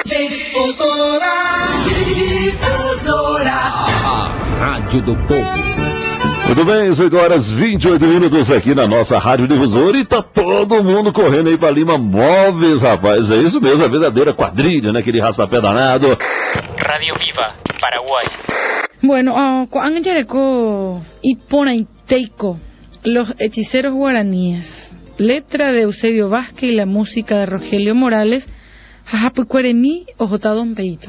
A Rádio do Povo. Muito bem, 8 horas 28 minutos aqui na nossa Rádio Difusora e tá todo mundo correndo aí pra Lima Móveis, rapaz. É isso mesmo, a verdadeira quadrilha, né? Aquele rastapé danado. Radio Viva, Paraguay. Bueno, Angeleko Iponaiteiko, Los Hechiceros Guaraníes. Letra de Eusebio Vázquez y la música de Rogelio Morales. Jajapucueremi Ojota Don Peito.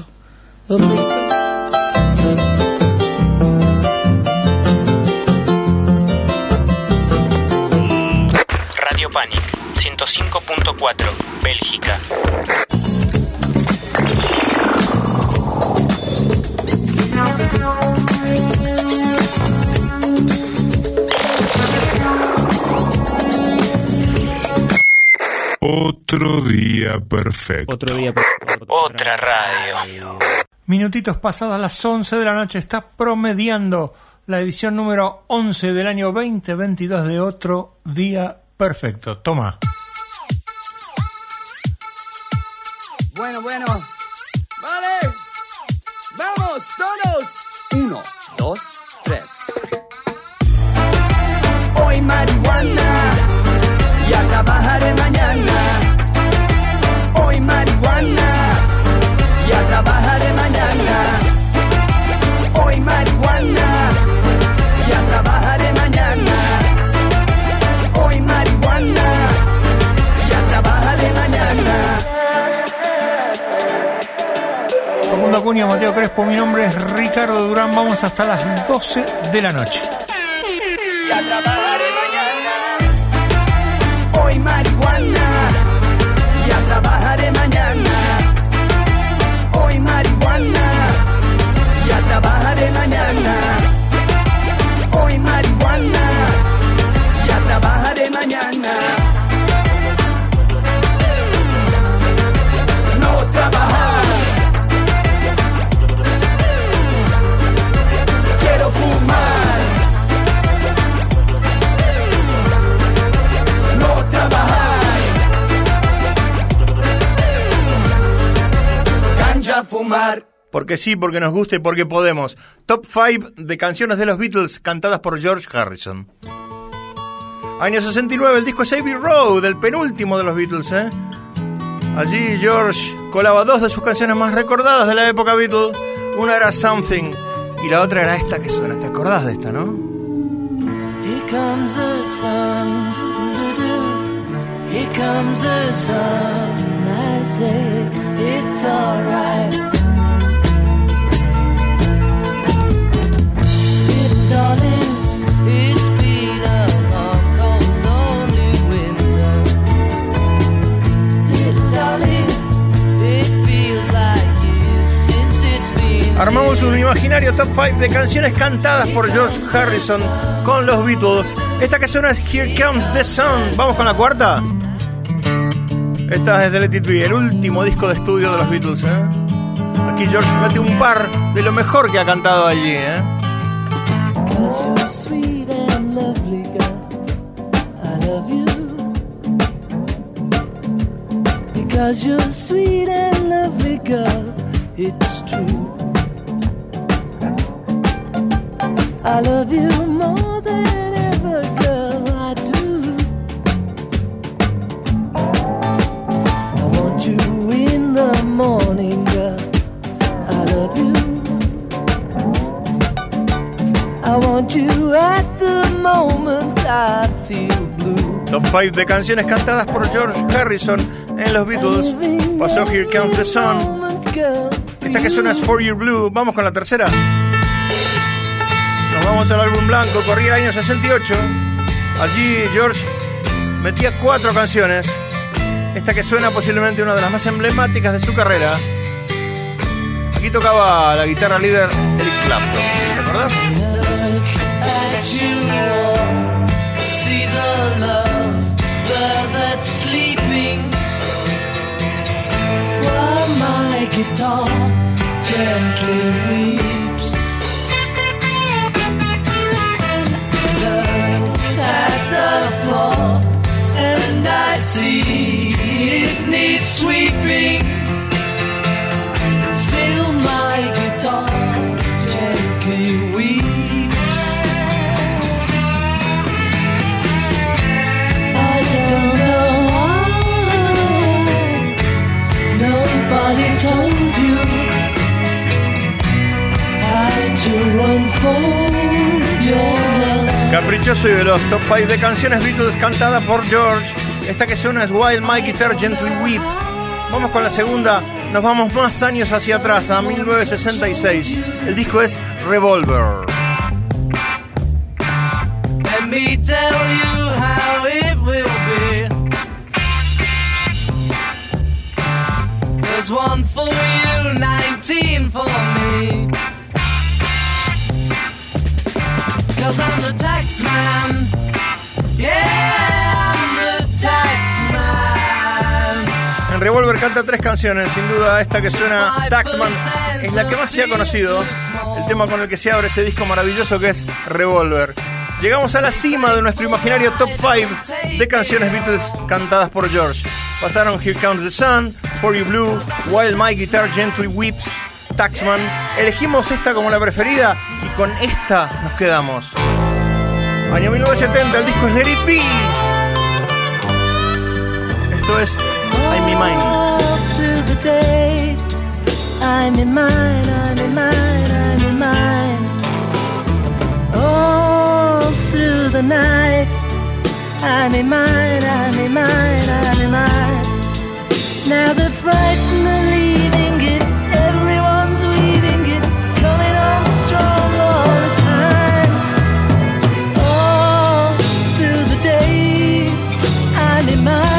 Radio Panic, 105.4, Bélgica. Otro día perfecto. Otra radio. Minutitos pasadas las 11 de la noche está promediando la edición número 11 del año 2022 de Otro Día Perfecto. Toma. Bueno. Vale. Vamos, todos. 1, 2, 3. Hoy marihuana y a trabajar mañana. Hoy marihuana y a trabajar mañana. Hoy marihuana y a trabajar mañana. Hoy marihuana y a trabajar mañana. Facundo Acuña, Mateo Crespo, mi nombre es Ricardo Durán. Vamos hasta las 12 de la noche. Y a trabajar mañana. Hoy marihuana y a trabajar mañana. Hoy marihuana y a trabajar mañana. Hoy marihuana y a trabajar mañana. No trabajar. Quiero fumar. No trabajar. Ganja fumar. Porque sí, porque nos gusta y porque podemos. Top 5 de canciones de los Beatles cantadas por George Harrison. Año 69, el disco es Abbey Road, el penúltimo de los Beatles, ¿eh? Allí George colaba dos de sus canciones más recordadas de la época Beatles. Una era Something y la otra era esta que suena. ¿Te acordás de esta, no? Here comes the sun, here comes the sun. I say it's alright. Little darling, it's been a long, cold, lonely winter. Little darling, it feels like years since it's been. Armamos un imaginario top 5 de canciones cantadas por George Harrison con los Beatles. Esta que suena es Here Comes the Sun. ¿Vamos con la cuarta? Esta es de Let It Be, el último disco de estudio de los Beatles, ¿eh? Aquí George mete un par de lo mejor que ha cantado allí, ¿eh? Because you're sweet and lovely, girl. I love you. Because you're sweet and lovely, girl. It's true. I love you more than ever, girl. I do. I want you in the morning, girl. I love you. I want you at the moment I feel blue. Top 5 de canciones cantadas por George Harrison en los Beatles. Pasó Here Comes the Sun. Esta que suena es For Your Blue. Vamos con la tercera. Nos vamos al álbum blanco, corría el año 68. Allí George metía 4 canciones. Esta que suena posiblemente una de las más emblemáticas de su carrera. Aquí tocaba la guitarra líder Eric Clapton. ¿Te acordás? See the love that's sleeping while my guitar gently weeps. door, and I see it needs sweeping. Still my guitar gently weeps. I don't know why nobody told you how to unfold your love. Caprichoso y veloz, top 5 de canciones Beatles cantada por George. Esta que suena es While My Guitar Gently Weep. Vamos con la segunda, nos vamos más años hacia atrás, a 1966. El disco es Revolver. Let me tell you how it will be. There's one for you, 19 for me. 'Cause I'm the tax man. Yeah, I'm the tax man. En Revolver canta 3 canciones, sin duda esta que suena, Taxman, es la que más se ha conocido, el tema con el que se abre ese disco maravilloso que es Revolver. Llegamos a la cima de nuestro imaginario top 5 de canciones Beatles cantadas por George. Pasaron Here Comes the Sun, For You Blue, While My Guitar Gently Weeps, Taxman. Elegimos esta como la preferida y con esta nos quedamos. Año 1970, el disco es Let It Be. Esto es I'm in Mine. All through the day, I'm in mine, I'm in mine, I'm in mine. All through the night, I'm in mine, I'm in mine, I'm in mine. Now the frightened are leaving it, everyone's weaving it, coming on strong all the time. All through the day, I'm in mine.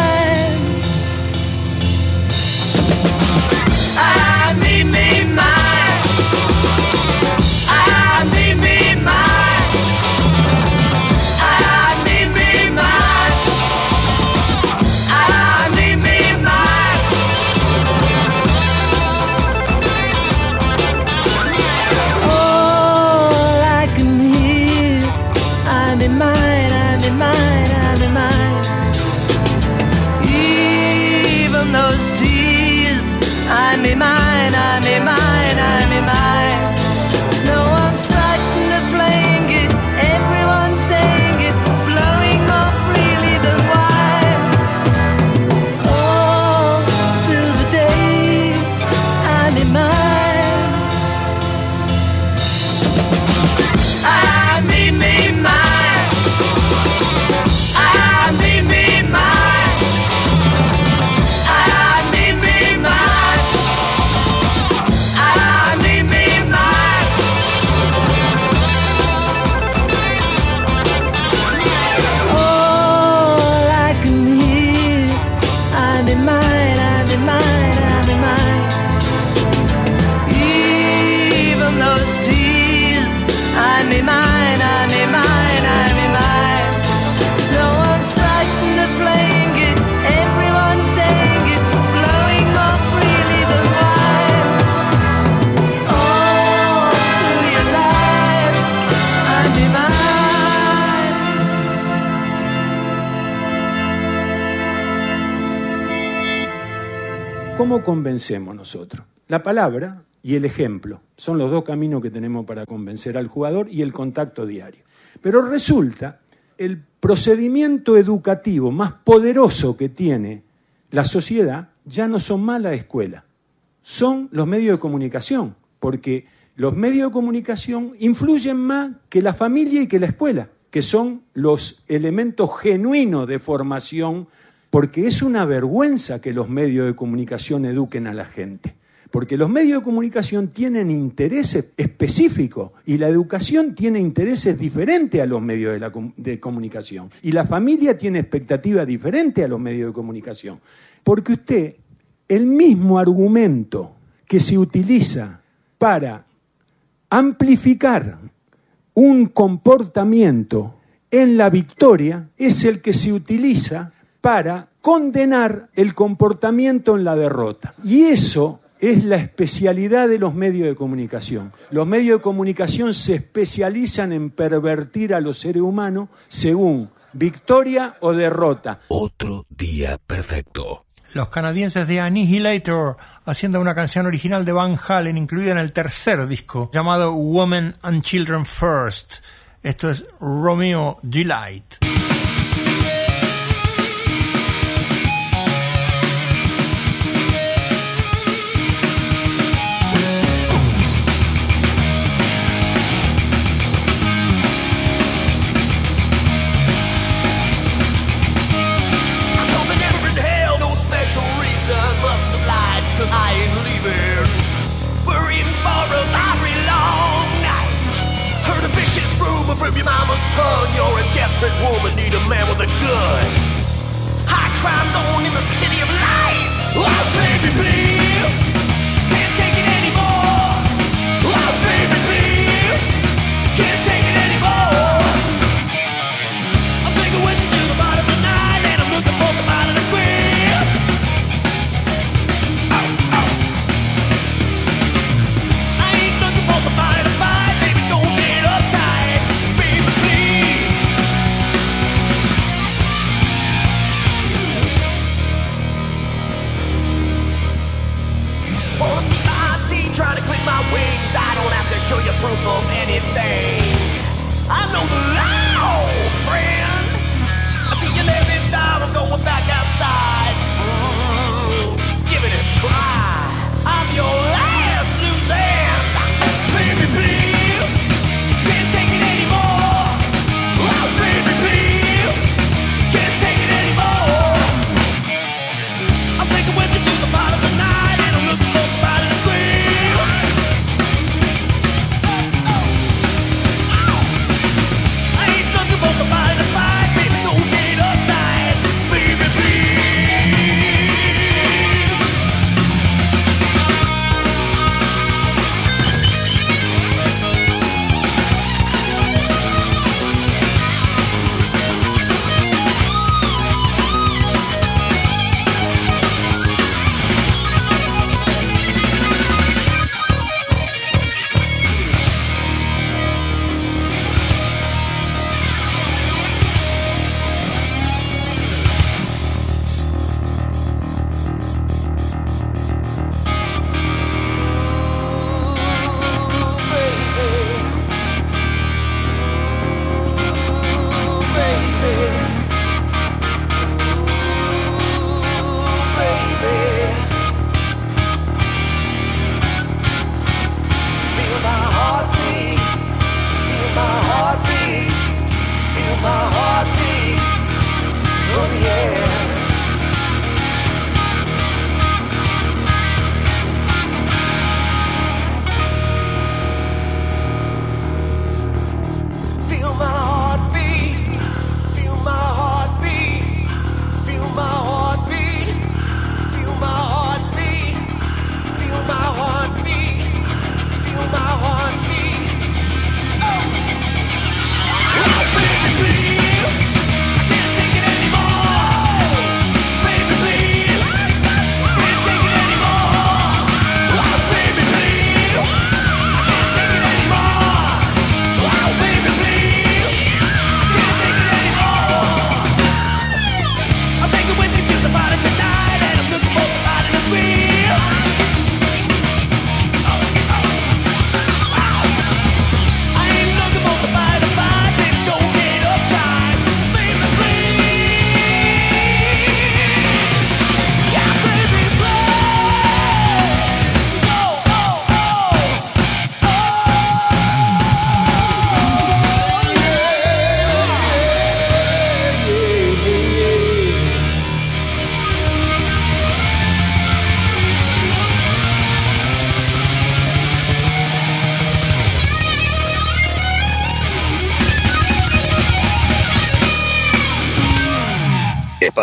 I'm in mine, I'm in mine, I'm in mine. No one's frightened of playing it, everyone's saying it, flowing more freely than wine. All through the day, I'm in mine. I'm in me mine. I'm in me mine. I'm in me mine. ¿Cómo convencemos nosotros? La palabra y el ejemplo son los dos caminos que tenemos para convencer al jugador y el contacto diario. Pero resulta, el procedimiento educativo más poderoso que tiene la sociedad ya no son más la escuela, son los medios de comunicación, porque los medios de comunicación influyen más que la familia y que la escuela, que son los elementos genuinos de formación, porque es una vergüenza que los medios de comunicación eduquen a la gente. Porque los medios de comunicación tienen intereses específicos y la educación tiene intereses diferentes a los medios de comunicación. Y la familia tiene expectativas diferentes a los medios de comunicación. Porque usted, el mismo argumento que se utiliza para amplificar un comportamiento en la victoria es el que se utiliza para condenar el comportamiento en la derrota. Y eso es la especialidad de los medios de comunicación. Los medios de comunicación se especializan en pervertir a los seres humanos según victoria o derrota. Otro día perfecto. Los canadienses de Annihilator haciendo una canción original de Van Halen incluida en el tercer disco llamado Women and Children First. Esto es Romeo Delight. Cause I ain't leaving. We're in for a very long night. Heard a vicious rumor from your mama's tongue. You're a desperate woman, need a man with a gun. High crime zone in the city of light. Oh baby please, can't take it anymore. Oh baby please, can't take it anymore. I'm taking whiskey to the bottom tonight, and I'm looking for somebody to squeeze. Somebody to fight, baby, don't get uptight, baby, please. On society, trying to clip my wings, I don't have to show you proof of anything. I know the law, friend. I see you let me down, I'm going back outside. Give it a try. I'm your last loose end. Baby, please, can't take it anymore. Oh, baby, please, can't take it anymore. I'm taking whiskey to the bottom tonight, and I'm looking for somebody to squeeze. I ain't looking for somebody to fight, baby, don't get uptight. Baby, please.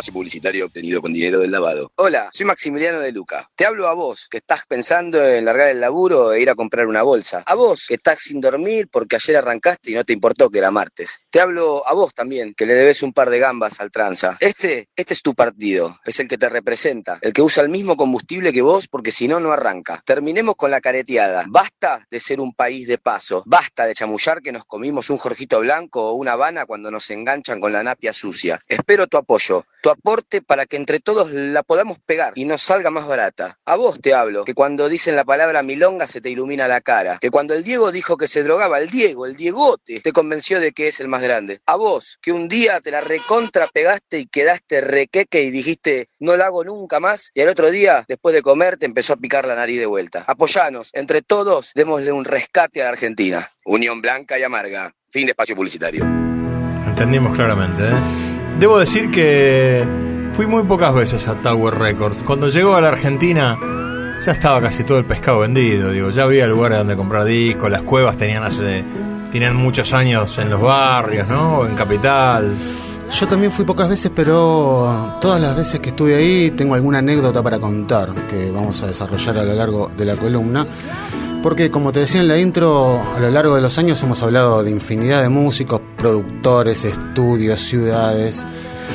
espacio publicitario obtenido con dinero del lavado. Hola, soy Maximiliano de Luca. Te hablo a vos, que estás pensando en largar el laburo e ir a comprar una bolsa. A vos, que estás sin dormir porque ayer arrancaste y no te importó que era martes. Te hablo a vos también, que le debes un par de gambas al tranza. Este es tu partido, es el que te representa, el que usa el mismo combustible que vos porque si no, no arranca. Terminemos con la careteada. Basta de ser un país de paso. Basta de chamullar que nos comimos un Jorgito Blanco o una Habana cuando nos enganchan con la napia sucia. Espero tu apoyo, tu aporte para que entre todos la podamos pegar y nos salga más barata. A vos te hablo, que cuando dicen la palabra milonga se te ilumina la cara, que cuando el Diego dijo que se drogaba, el Diegote, te convenció de que es el más grande. A vos, que un día te la recontra pegaste y quedaste requeque y dijiste no la hago nunca más, y al otro día, después de comer, te empezó a picar la nariz de vuelta. Apoyanos, entre todos, démosle un rescate a la Argentina. Unión blanca y amarga. Fin de espacio publicitario. Entendimos claramente, ¿eh? Debo decir que fui muy pocas veces a Tower Records. Cuando llegó a la Argentina ya estaba casi todo el pescado vendido. Digo, ya había lugares donde comprar discos. Las cuevas tenían muchos años en los barrios, ¿no? O en Capital. Yo también fui pocas veces, pero todas las veces que estuve ahí tengo alguna anécdota para contar que vamos a desarrollar a lo largo de la columna. Porque, como te decía en la intro, a lo largo de los años hemos hablado de infinidad de músicos, productores, estudios, ciudades,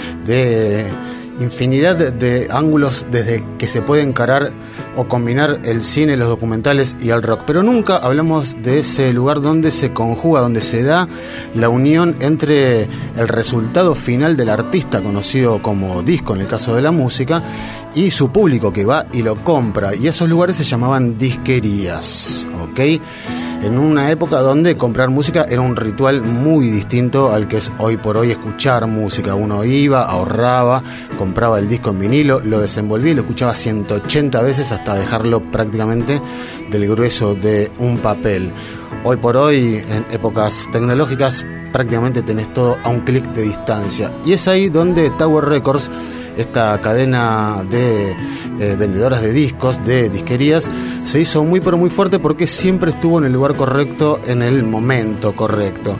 de infinidad de ángulos desde que se puede encarar o combinar el cine, los documentales y el rock. Pero nunca hablamos de ese lugar donde se conjuga, donde se da la unión entre el resultado final del artista, conocido como disco en el caso de la música, y su público que va y lo compra. Y esos lugares se llamaban disquerías, ¿ok? En una época donde comprar música era un ritual muy distinto al que es hoy por hoy escuchar música. Uno iba, ahorraba, compraba el disco en vinilo, lo desenvolvía y lo escuchaba 180 veces hasta dejarlo prácticamente del grueso de un papel. Hoy por hoy, en épocas tecnológicas, prácticamente tenés todo a un clic de distancia. Y es ahí donde Tower Records, esta cadena de vendedoras de discos, de disquerías, se hizo muy pero muy fuerte porque siempre estuvo en el lugar correcto, en el momento correcto.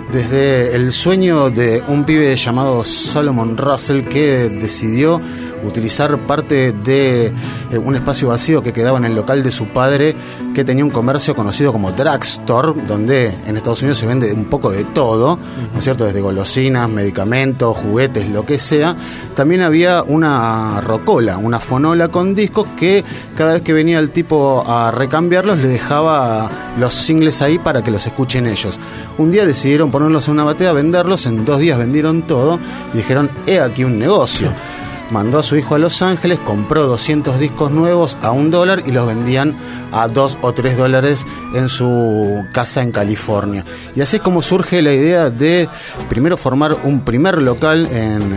Desde el sueño de un pibe llamado Solomon Russell, que decidió utilizar parte de un espacio vacío que quedaba en el local de su padre, que tenía un comercio conocido como drugstore, donde en Estados Unidos se vende un poco de todo, ¿no es cierto? Desde golosinas, medicamentos, juguetes, lo que sea. También había una rocola, una fonola con discos que cada vez que venía el tipo a recambiarlos le dejaba los singles ahí para que los escuchen ellos. Un día decidieron ponerlos en una batea, venderlos, en 2 días vendieron todo y dijeron, he aquí un negocio. Mandó a su hijo a Los Ángeles, compró 200 discos nuevos a $1 y los vendían a $2 o $3 en su casa en California. Y así es como surge la idea de primero formar un primer local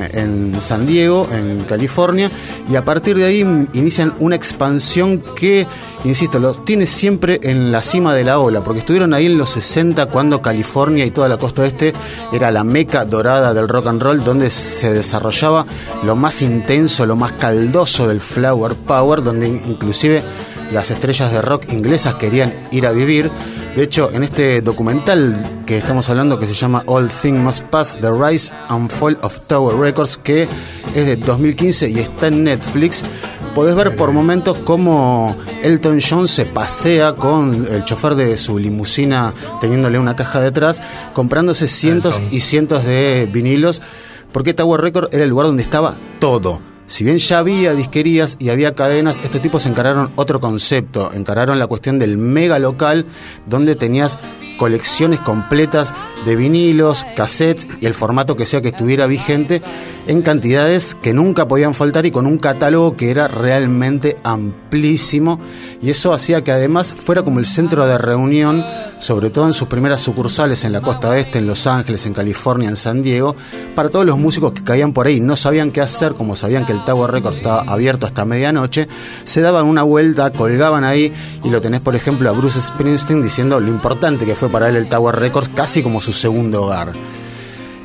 en San Diego, en California, y a partir de ahí inician una expansión que, insisto, lo tiene siempre en la cima de la ola, porque estuvieron ahí en los 60 cuando California y toda la costa oeste era la meca dorada del rock and roll, donde se desarrollaba lo más intenso, lo más caldoso del flower power, donde inclusive las estrellas de rock inglesas querían ir a vivir. De hecho, en este documental que estamos hablando, que se llama All Things Must Pass, The Rise and Fall of Tower Records, que es de 2015 y está en Netflix, podés ver por momentos cómo Elton John se pasea con el chofer de su limusina, teniéndole una caja detrás, comprándose cientos y cientos de vinilos, porque Tower Records era el lugar donde estaba todo. Si bien ya había disquerías y había cadenas, estos tipos encararon otro concepto, encararon la cuestión del mega local, donde tenías colecciones completas de vinilos, cassettes y el formato que sea que estuviera vigente, en cantidades que nunca podían faltar y con un catálogo que era realmente amplísimo, y eso hacía que además fuera como el centro de reunión, sobre todo en sus primeras sucursales en la costa oeste, en Los Ángeles, en California, en San Diego, para todos los músicos que caían por ahí, no sabían qué hacer, como sabían que el Tower Records estaba abierto hasta medianoche, se daban una vuelta, colgaban ahí, y lo tenés por ejemplo a Bruce Springsteen diciendo lo importante que fue para él el Tower Records, casi como su segundo hogar.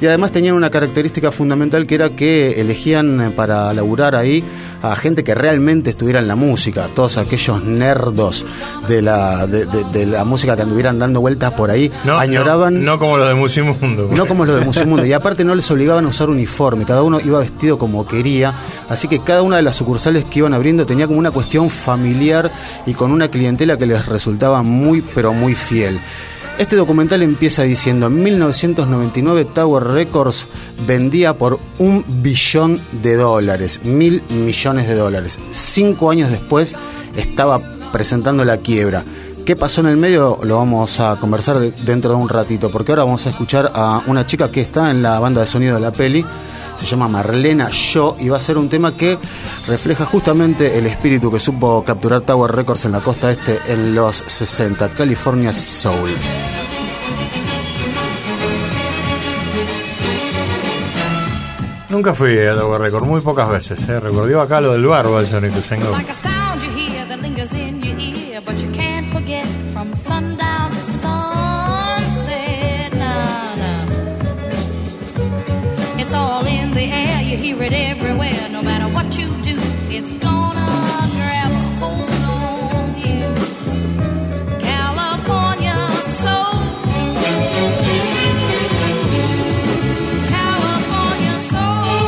Y además tenían una característica fundamental, que era que elegían para laburar ahí a gente que realmente estuviera en la música, todos aquellos nerdos de la música que anduvieran dando vueltas por ahí, añoraban... No como los de Musimundo. No como los de Musimundo, y aparte no les obligaban a usar uniforme, cada uno iba vestido como quería, así que cada una de las sucursales que iban abriendo tenía como una cuestión familiar y con una clientela que les resultaba muy, pero muy fiel. Este documental empieza diciendo: en 1999 Tower Records vendía por $1 billón, $1.000 millones. 5 años después estaba presentando la quiebra. ¿Qué pasó en el medio? Lo vamos a conversar dentro de un ratito, porque ahora vamos a escuchar a una chica que está en la banda de sonido de la peli. Se llama Marlena Yo y va a ser un tema que refleja justamente el espíritu que supo capturar Tower Records en la costa este en los 60, California Soul. Nunca fui a Tower Records, muy pocas veces. Recordé acá lo del barro del Sonic Youth. Like a sound you hear that lingers in your ear, but you can't forget from sundown to sunset. Nah, nah. It's all in the air, you hear it everywhere. No matter what you do, it's gonna grab a hold on you. California soul. California soul.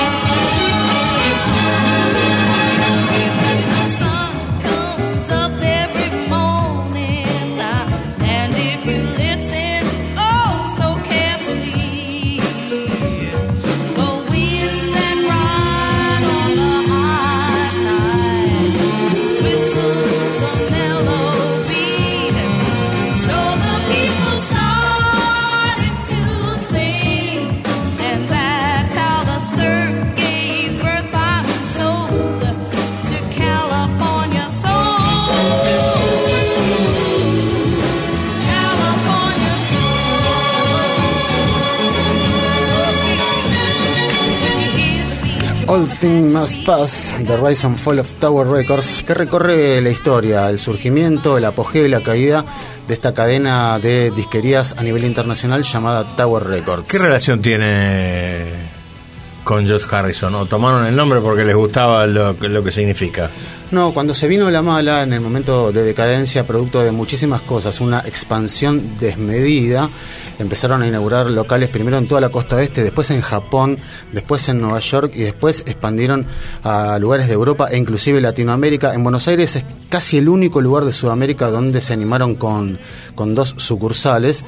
The sun comes up every morning now, and if you listen, oh, so carefully, the winds that ride on the high tide whistles a mellow beat, so the people started to sing, and that's how the surf gave birth, I'm told, to California soul. California All Things Must Pass, The Rise and Fall of Tower Records, que recorre la historia, el surgimiento, el apogeo y la caída de esta cadena de disquerías a nivel internacional llamada Tower Records. ¿Qué relación tiene con George Harrison? ¿O tomaron el nombre porque les gustaba lo que significa? No, cuando se vino la mala, en el momento de decadencia, producto de muchísimas cosas, una expansión desmedida, empezaron a inaugurar locales primero en toda la costa oeste, después en Japón, después en Nueva York y después expandieron a lugares de Europa e inclusive Latinoamérica. En Buenos Aires es casi el único lugar de Sudamérica donde se animaron con 2 sucursales.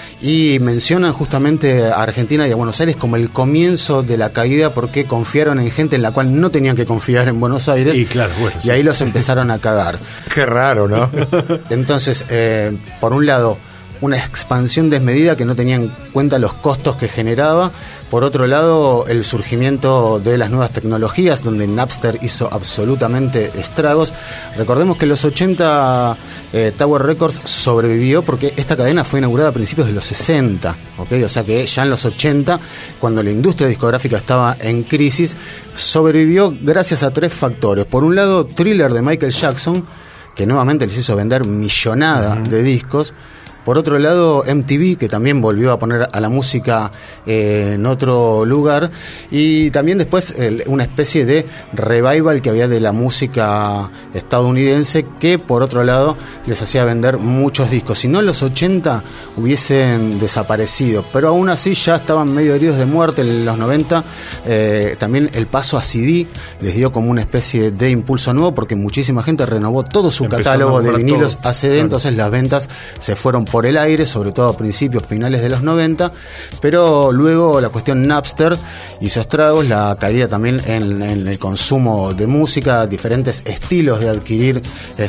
Y mencionan justamente a Argentina y a Buenos Aires como el comienzo de la caída, porque confiaron en gente en la cual no tenían que confiar en Buenos Aires. Y claro, bueno, y ahí los empezaron a cagar. Qué raro, ¿no? Entonces, por un lado, una expansión desmedida que no tenía en cuenta los costos que generaba. Por otro lado, el surgimiento de las nuevas tecnologías, donde Napster hizo absolutamente estragos. Recordemos que en los 80 Tower Records sobrevivió porque esta cadena fue inaugurada a principios de los 60, ¿okay? O sea que ya en los 80, cuando la industria discográfica estaba en crisis, sobrevivió gracias a 3 factores. Por un lado, Thriller de Michael Jackson, que nuevamente les hizo vender millonada de discos. Por otro lado, MTV, que también volvió a poner a la música en otro lugar. Y también después una especie de revival que había de la música estadounidense, que por otro lado les hacía vender muchos discos. Si no, en los 80 hubiesen desaparecido, pero aún así ya estaban medio heridos de muerte. En los 90 también el paso a CD les dio como una especie de impulso nuevo, porque muchísima gente renovó todo su catálogo de vinilos a CD, claro. Entonces las ventas se fueron por el aire, sobre todo a principios, finales de los 90, pero luego la cuestión Napster hizo estragos, la caída también en el consumo de música, diferentes estilos de adquirir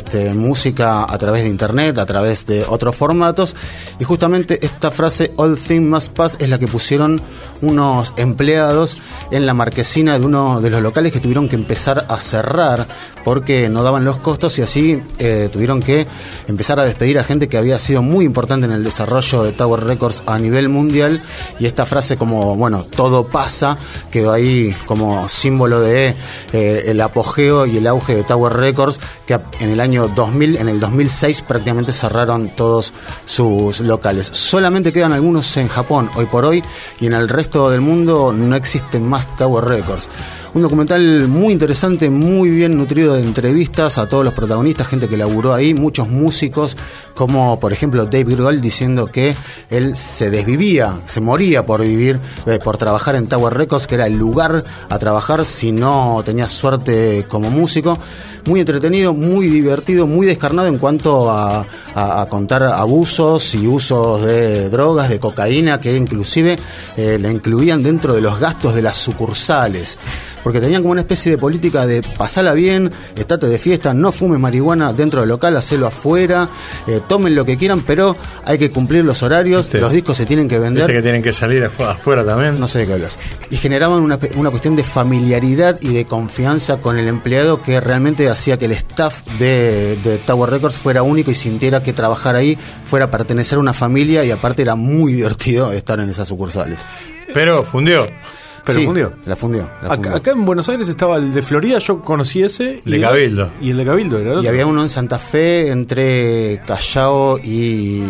música a través de internet, a través de otros formatos, y justamente esta frase All Things Must Pass es la que pusieron unos empleados en la marquesina de uno de los locales que tuvieron que empezar a cerrar porque no daban los costos, y así tuvieron que empezar a despedir a gente que había sido muy importante en el desarrollo de Tower Records a nivel mundial. Y esta frase como, bueno, todo pasa, quedó ahí como símbolo de el apogeo y el auge de Tower Records, que en el año 2000, en el 2006 prácticamente cerraron todos sus locales. Solamente quedan algunos en Japón hoy por hoy, y en el resto del mundo no existen más Tower Records. Un documental muy interesante, muy bien nutrido de entrevistas a todos los protagonistas, gente que laburó ahí, muchos músicos, como por ejemplo Dave Grohl, diciendo que él se desvivía, se moría por vivir, por trabajar en Tower Records, que era el lugar a trabajar si no tenías suerte como músico. Muy entretenido, muy divertido, muy descarnado en cuanto a contar abusos y usos de drogas, de cocaína, que inclusive la incluían dentro de los gastos de las sucursales, porque tenían como una especie de política de pasala bien, estate de fiesta, no fumes marihuana dentro del local, hacelo afuera, tomen lo que quieran, pero hay que cumplir los horarios, los discos se tienen que vender. ¿Viste que tienen que salir afuera también? No sé de qué hablas. Y generaban una cuestión de familiaridad y de confianza con el empleado que realmente hacía que el staff de Tower Records fuera único y sintiera que trabajar ahí fuera a pertenecer a una familia, y aparte era muy divertido estar en esas sucursales. Pero fundió. Pero sí, fundió. La fundió. Acá en Buenos Aires estaba el de Florida, yo conocí ese. De Cabildo. Y el de Cabildo era otro. Y había uno en Santa Fe entre Callao y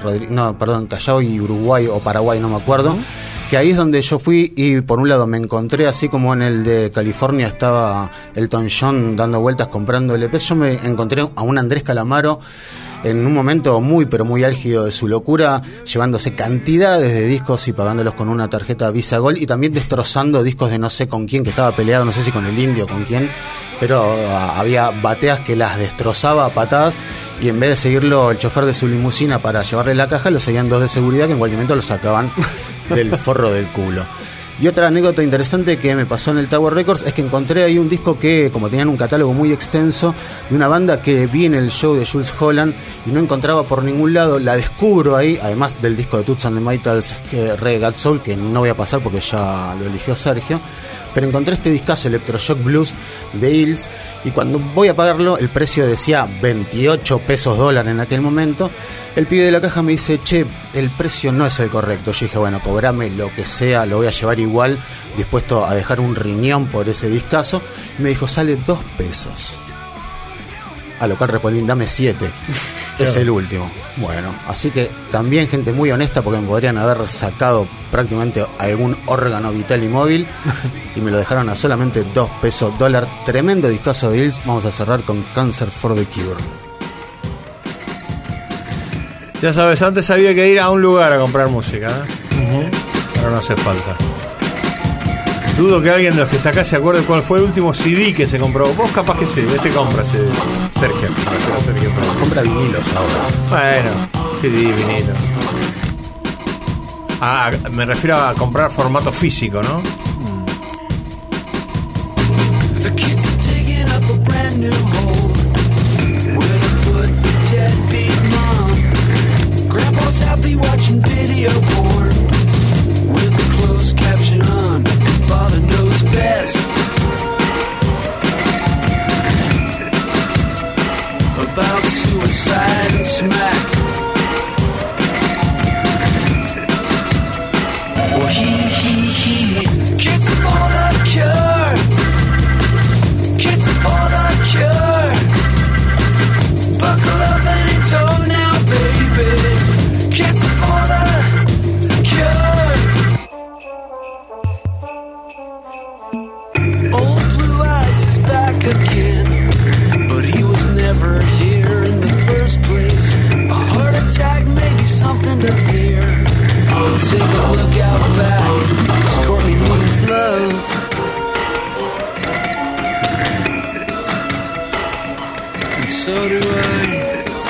Callao y Uruguay o Paraguay, no me acuerdo. Que ahí es donde yo fui, y por un lado me encontré, así como en el de California estaba Elton John dando vueltas comprando LPs, yo me encontré a un Andrés Calamaro en un momento muy pero muy álgido de su locura, llevándose cantidades de discos y pagándolos con una tarjeta Visa Gold, y también destrozando discos de no sé con quién, que estaba peleado, no sé si con el Indio o con quién, pero había bateas que las destrozaba a patadas, y en vez de seguirlo el chofer de su limusina para llevarle la caja, lo seguían dos de seguridad que en cualquier momento lo sacaban del forro del culo. Y otra anécdota interesante que me pasó en el Tower Records es que encontré ahí un disco que, como tenían un catálogo muy extenso, de una banda que vi en el show de Jools Holland y no encontraba por ningún lado, la descubro ahí, además del disco de Toots and the Maytals, Reggae God Soul, que no voy a pasar porque ya lo eligió Sergio. Pero encontré este discazo Electroshock Blues de Hills, y cuando voy a pagarlo, el precio decía 28 pesos dólar en aquel momento. El pibe de la caja me dice, che, el precio no es el correcto. Yo dije, bueno, cobrame lo que sea, lo voy a llevar igual, dispuesto a dejar un riñón por ese discazo. Y me dijo, sale 2 pesos. A lo cual respondí, dame 7. Es el último. Bueno, así que también gente muy honesta, porque me podrían haber sacado prácticamente algún órgano vital y móvil, y me lo dejaron a solamente 2 pesos dólar. Tremendo discazo de Hills. Vamos a cerrar con Cancer for the Cure. Ya sabes, antes había que ir a un lugar a comprar música, ¿eh? Ahora no hace falta. Dudo que alguien de los que está acá se acuerde cuál fue el último CD que se compró. Vos capaz que sí, compra Sergio. Compra vinilos ahora. Bueno, CD, vinilo. Me refiero a comprar formato físico, ¿no? The kids are digging up a brand new hole where to put the deadbeat mom. Grandpa's happy watching video porn with a closed caption on. Father knows best about suicide and smack. Well, he kids are for the cure. Kids are for the cure. Buckle up and it's on now, baby. Kids are for the cure. Old Blue Eyes is back again, but he was never here in the first place. A heart attack may be something to fear, but take a look out back, 'cause Courtney needs love. And so do I.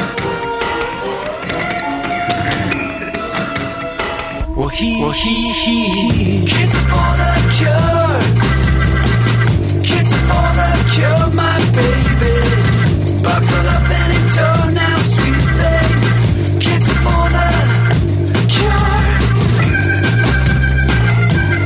Well, he kids are for the cure. Kids are for the cure, my baby. Buckle up and endure now, sweet babe. Kids are for the cure.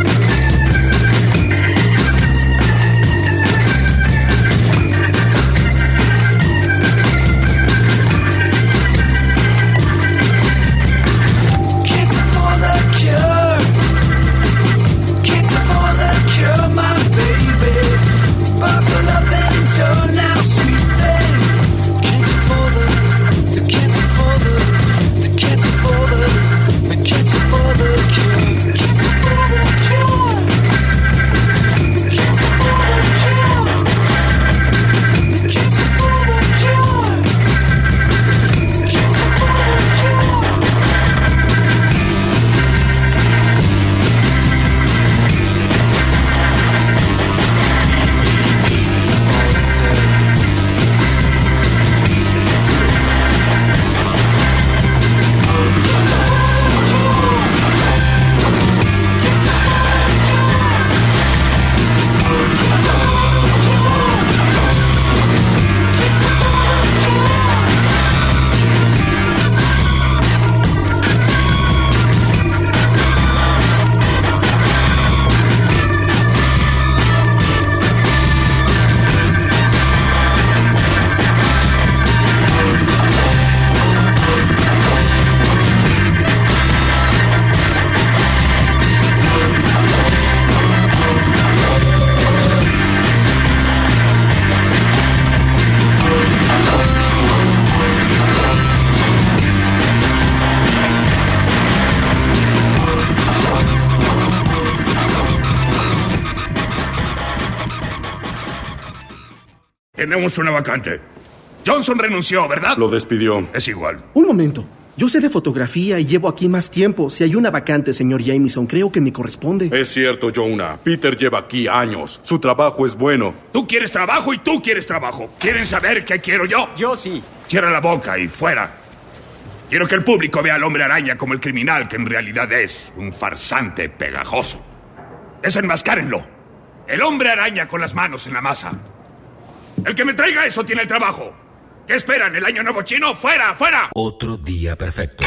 Tenemos una vacante. Johnson renunció, ¿verdad? Lo despidió. Es igual. Un momento. Yo sé de fotografía y llevo aquí más tiempo. Si hay una vacante, señor Jameson, creo que me corresponde. Es cierto, Jonah. Peter lleva aquí años. Su trabajo es bueno. Tú quieres trabajo y tú quieres trabajo. ¿Quieren saber qué quiero yo? Yo sí. Cierra la boca y fuera. Quiero que el público vea al hombre araña como el criminal que en realidad es, un farsante pegajoso. Desenmascárenlo. El hombre araña con las manos en la masa. El que me traiga eso tiene el trabajo. ¿Qué esperan? ¿El año nuevo chino? ¡Fuera, fuera! Otro día perfecto.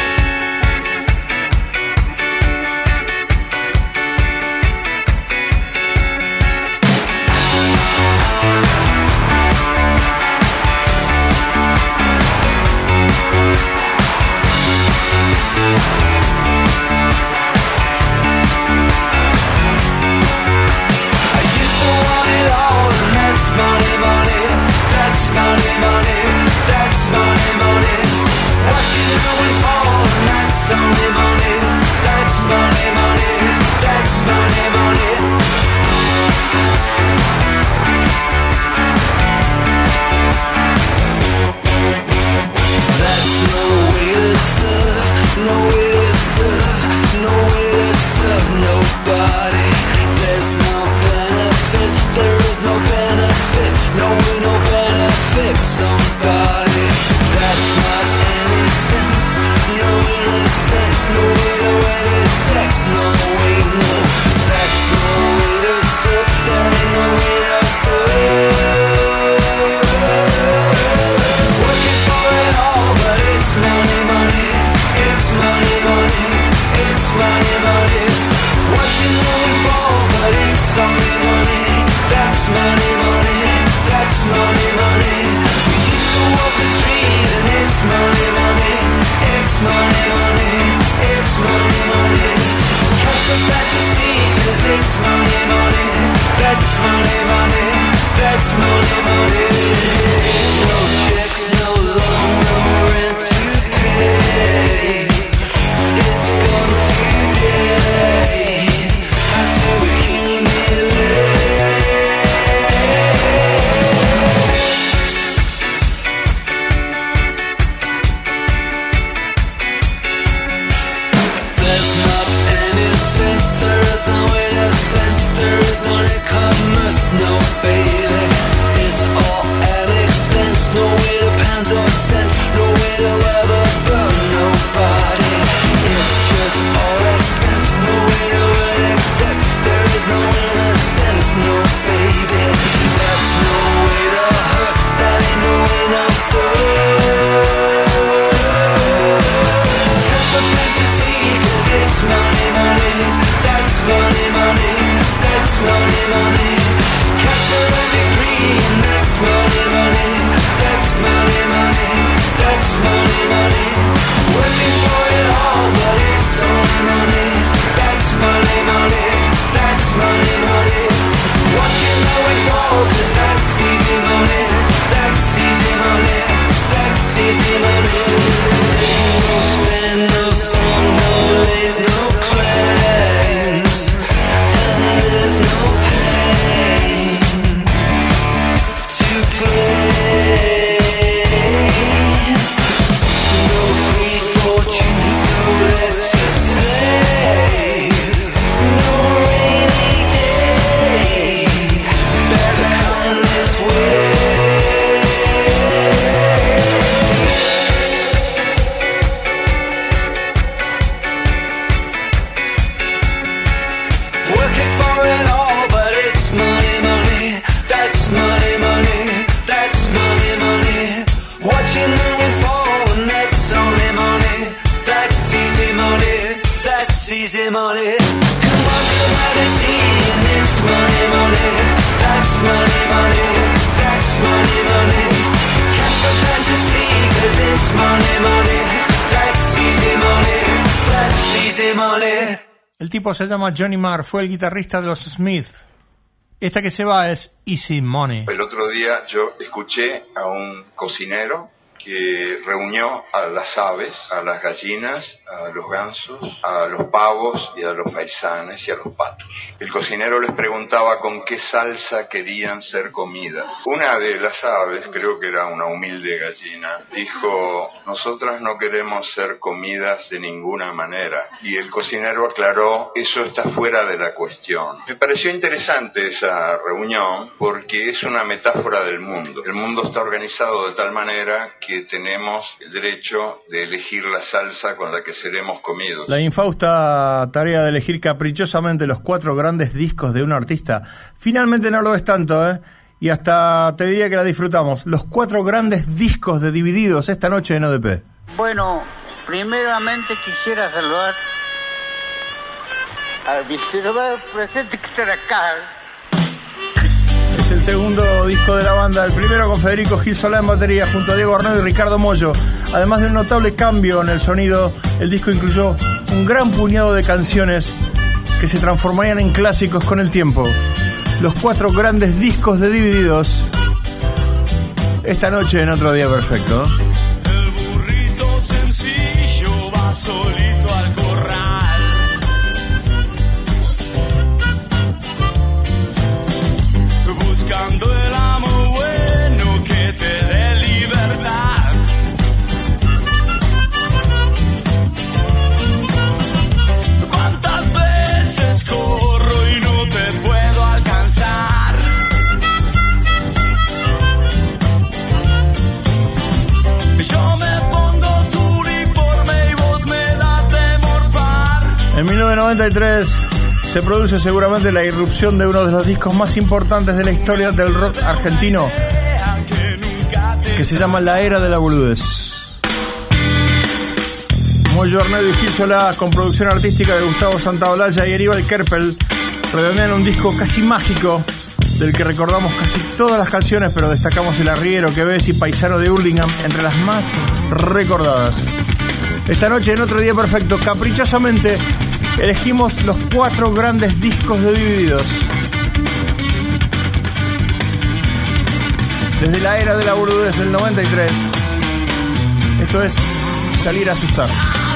El tipo se llama Johnny Marr, fue el guitarrista de los Smith. Esta que se va es Easy Money. El otro día yo escuché a un cocinero que reunió a las aves, a las gallinas, a los gansos, a los pavos y a los faisanes y a los patos. El cocinero les preguntaba con qué salsa querían ser comidas. Una de las aves, creo que era una humilde gallina, dijo: nosotras no queremos ser comidas de ninguna manera. Y el cocinero aclaró: eso está fuera de la cuestión. Me pareció interesante esa reunión porque es una metáfora del mundo. El mundo está organizado de tal manera que tenemos el derecho de elegir la salsa con la que seremos comidos. La infausta tarea de elegir caprichosamente los 4 grandes discos de un artista finalmente no lo es tanto, ¿eh? Y hasta te diría que la disfrutamos. Los 4 grandes discos de Divididos esta noche en ODP. Bueno, primeramente quisiera saludar al vicerobar presente que está acá. Es el segundo disco de la banda, el primero con Federico Gil Solá en batería junto a Diego Arnedo y Ricardo Mollo. Además de un notable cambio en el sonido, el disco incluyó un gran puñado de canciones que se transformarían en clásicos con el tiempo. Los 4 grandes discos de Divididos esta noche en Otro Día Perfecto. El burrito sencillo va solito al corral. Buscando el amor bueno que te dé libertad. ¿Cuántas veces corro y no te puedo alcanzar? Yo me pongo tu uniforme y vos me das de morfar. En 1993 se produce seguramente la irrupción de uno de los discos más importantes de la historia del rock argentino, que se llama La Era de la Boludez. Mollo, Arnedo y Gil Solá, con producción artística de Gustavo Santaolalla y Aníbal Kerpel, redondean un disco casi mágico del que recordamos casi todas las canciones, pero destacamos El Arriero, Que Ves y Paisano de Hurlingham entre las más recordadas. Esta noche en Otro Día Perfecto, caprichosamente elegimos los 4 grandes discos de Divididos. Desde La Era de la Boludez del 93. Esto es Salir a Asustar.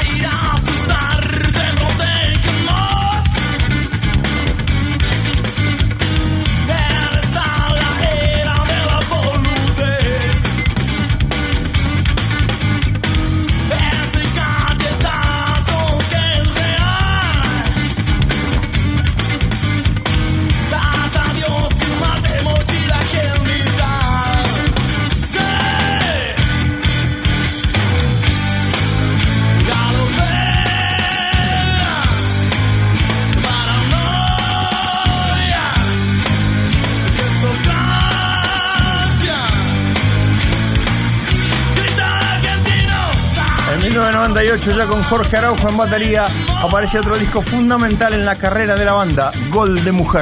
En 1998, ya con Jorge Araujo en batería, aparece otro disco fundamental en la carrera de la banda, Gol de Mujer.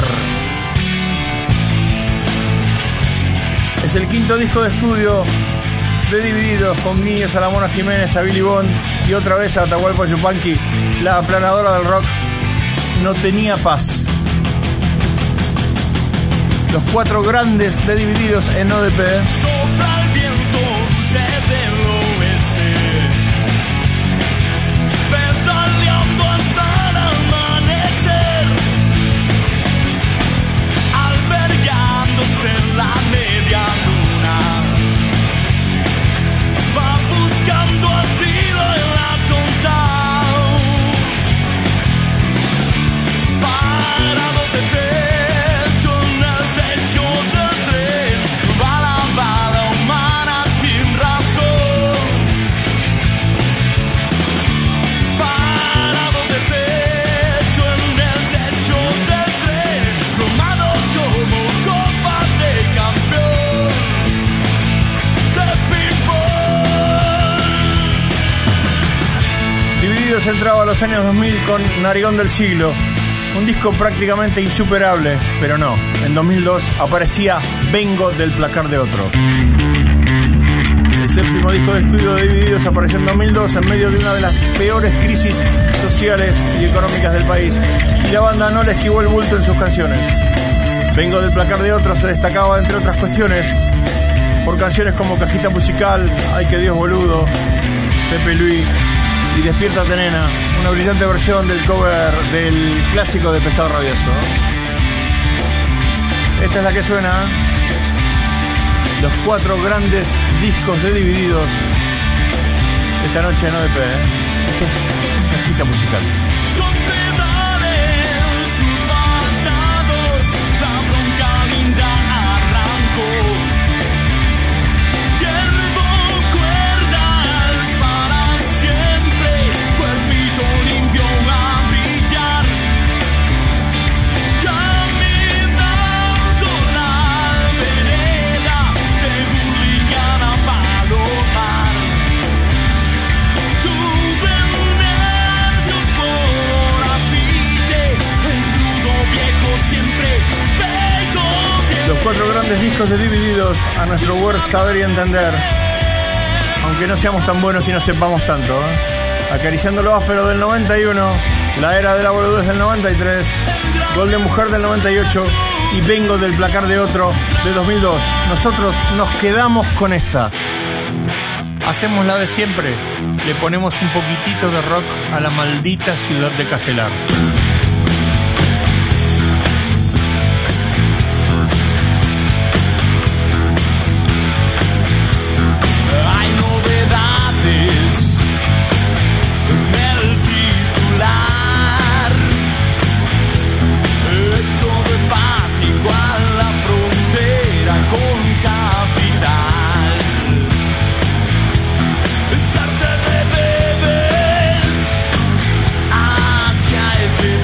Es el 5º disco de estudio de Divididos, con guiños a la Mona Jiménez, a Billy Bond y otra vez a Atahualpa Yupanqui. La aplanadora del rock no tenía paz. Los 4 grandes de Divididos en ODP. Sopla el viento dulce del oeste, pedaleando hasta el amanecer, albergándose en la media luna, va buscando asilo en la Tontao, parado de pecho en el techo del tren, va la bala humana sin razón, parado de pecho en el techo del tren, tomado como copa de campeón de ping-pong. Divididos entraba a los años 2000 con Narigón del Siglo, un disco prácticamente insuperable, pero no. En 2002 aparecía Vengo del placar de otro. El 7º disco de estudio de Divididos apareció en 2002 en medio de una de las peores crisis sociales y económicas del país, y la banda no le esquivó el bulto en sus canciones. Vengo del placar de otro se destacaba, entre otras cuestiones, por canciones como Cajita Musical, Ay que Dios boludo, Pepe Luis y Despiértate Nena, una brillante versión del cover del clásico de Pescado Rabioso. Esta es la que suena. Los 4 grandes discos de Divididos esta noche en ODP. Esto es Cajita Musical. Los 4 grandes discos de Divididos a nuestro buen saber y entender, aunque no seamos tan buenos y no sepamos tanto, ¿eh? Acariciando lo áspero del 91, La Era de la Boludez del 93, Gol de Mujer del 98 y Vengo del Placar de Otro de 2002. Nosotros nos quedamos con esta. Hacemos la de siempre, le ponemos un poquitito de rock a la maldita ciudad de Castelar. Echarte de bebés hacia ese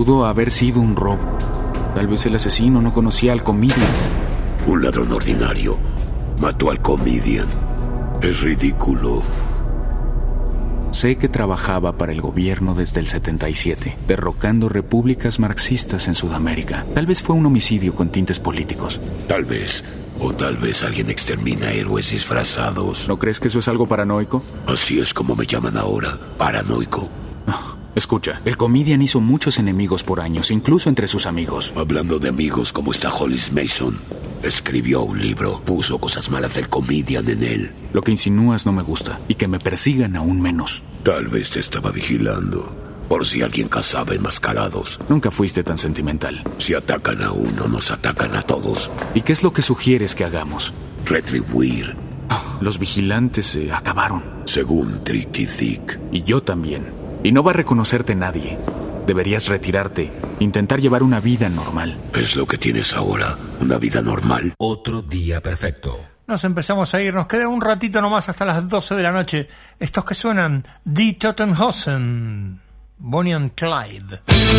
Pudo haber sido un robo. Tal vez el asesino no conocía al comedian. Un ladrón ordinario mató al comedian. Es ridículo. Sé que trabajaba para el gobierno desde el 77, derrocando repúblicas marxistas en Sudamérica. Tal vez fue un homicidio con tintes políticos. Tal vez. O tal vez alguien extermina héroes disfrazados. ¿No crees que eso es algo paranoico? Así es como me llaman ahora, paranoico. Escucha, el comedian hizo muchos enemigos por años, incluso entre sus amigos. Hablando de amigos, ¿cómo está Hollis Mason? Escribió un libro, puso cosas malas del comedian en él. Lo que insinúas no me gusta, y que me persigan aún menos. Tal vez te estaba vigilando, por si alguien cazaba enmascarados. Nunca fuiste tan sentimental. Si atacan a uno, nos atacan a todos. ¿Y qué es lo que sugieres que hagamos? Retribuir. Los vigilantes se acabaron. Según Tricky Dick. Y yo también. Y no va a reconocerte nadie. Deberías retirarte, intentar llevar una vida normal. Es lo que tienes ahora, una vida normal. Otro día perfecto. Nos empezamos a ir, nos queda un ratito nomás hasta las 12 de la noche. Estos que suenan, Die Totenhausen, Bonnie and Clyde.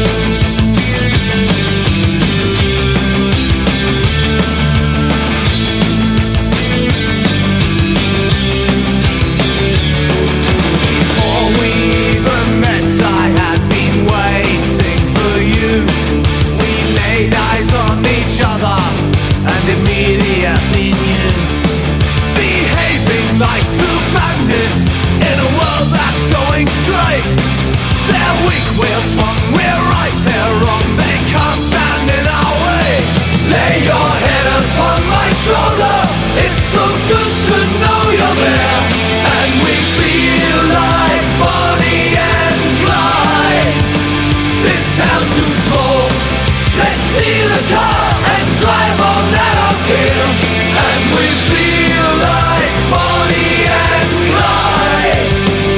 I had been waiting for you. We laid eyes on each other and immediately knew. Behaving like two bandits in a world that's going straight. They're weak, we're strong, we're right, they're wrong. They can't stand in our way. Lay your head upon my shoulder. It's so good to know you're there. And we feel like Bonnie and Clyde. This town's too small. Let's steal a car and drive on out of here. And we feel like Bonnie and Clyde.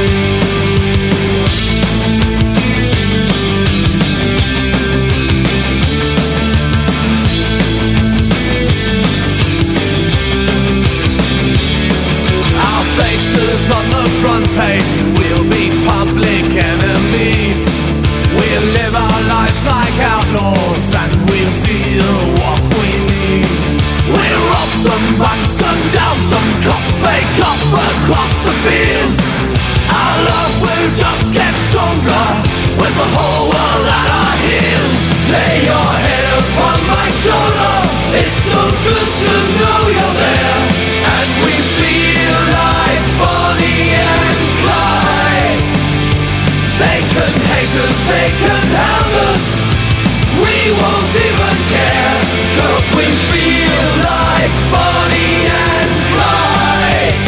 Our faces on the front page will be public enemies. We'll live our lives like outlaws and we'll feel what we need. We'll rob some banks, gun down some cops, make off across the fields. Our love will just get stronger with the whole world at our heels. Lay your head upon my shoulder. It's so good to know you're there. And we feel like Bonnie and Clyde. They can hate us, they can hound us. We won't even care, 'cause we feel like Bonnie and Clyde.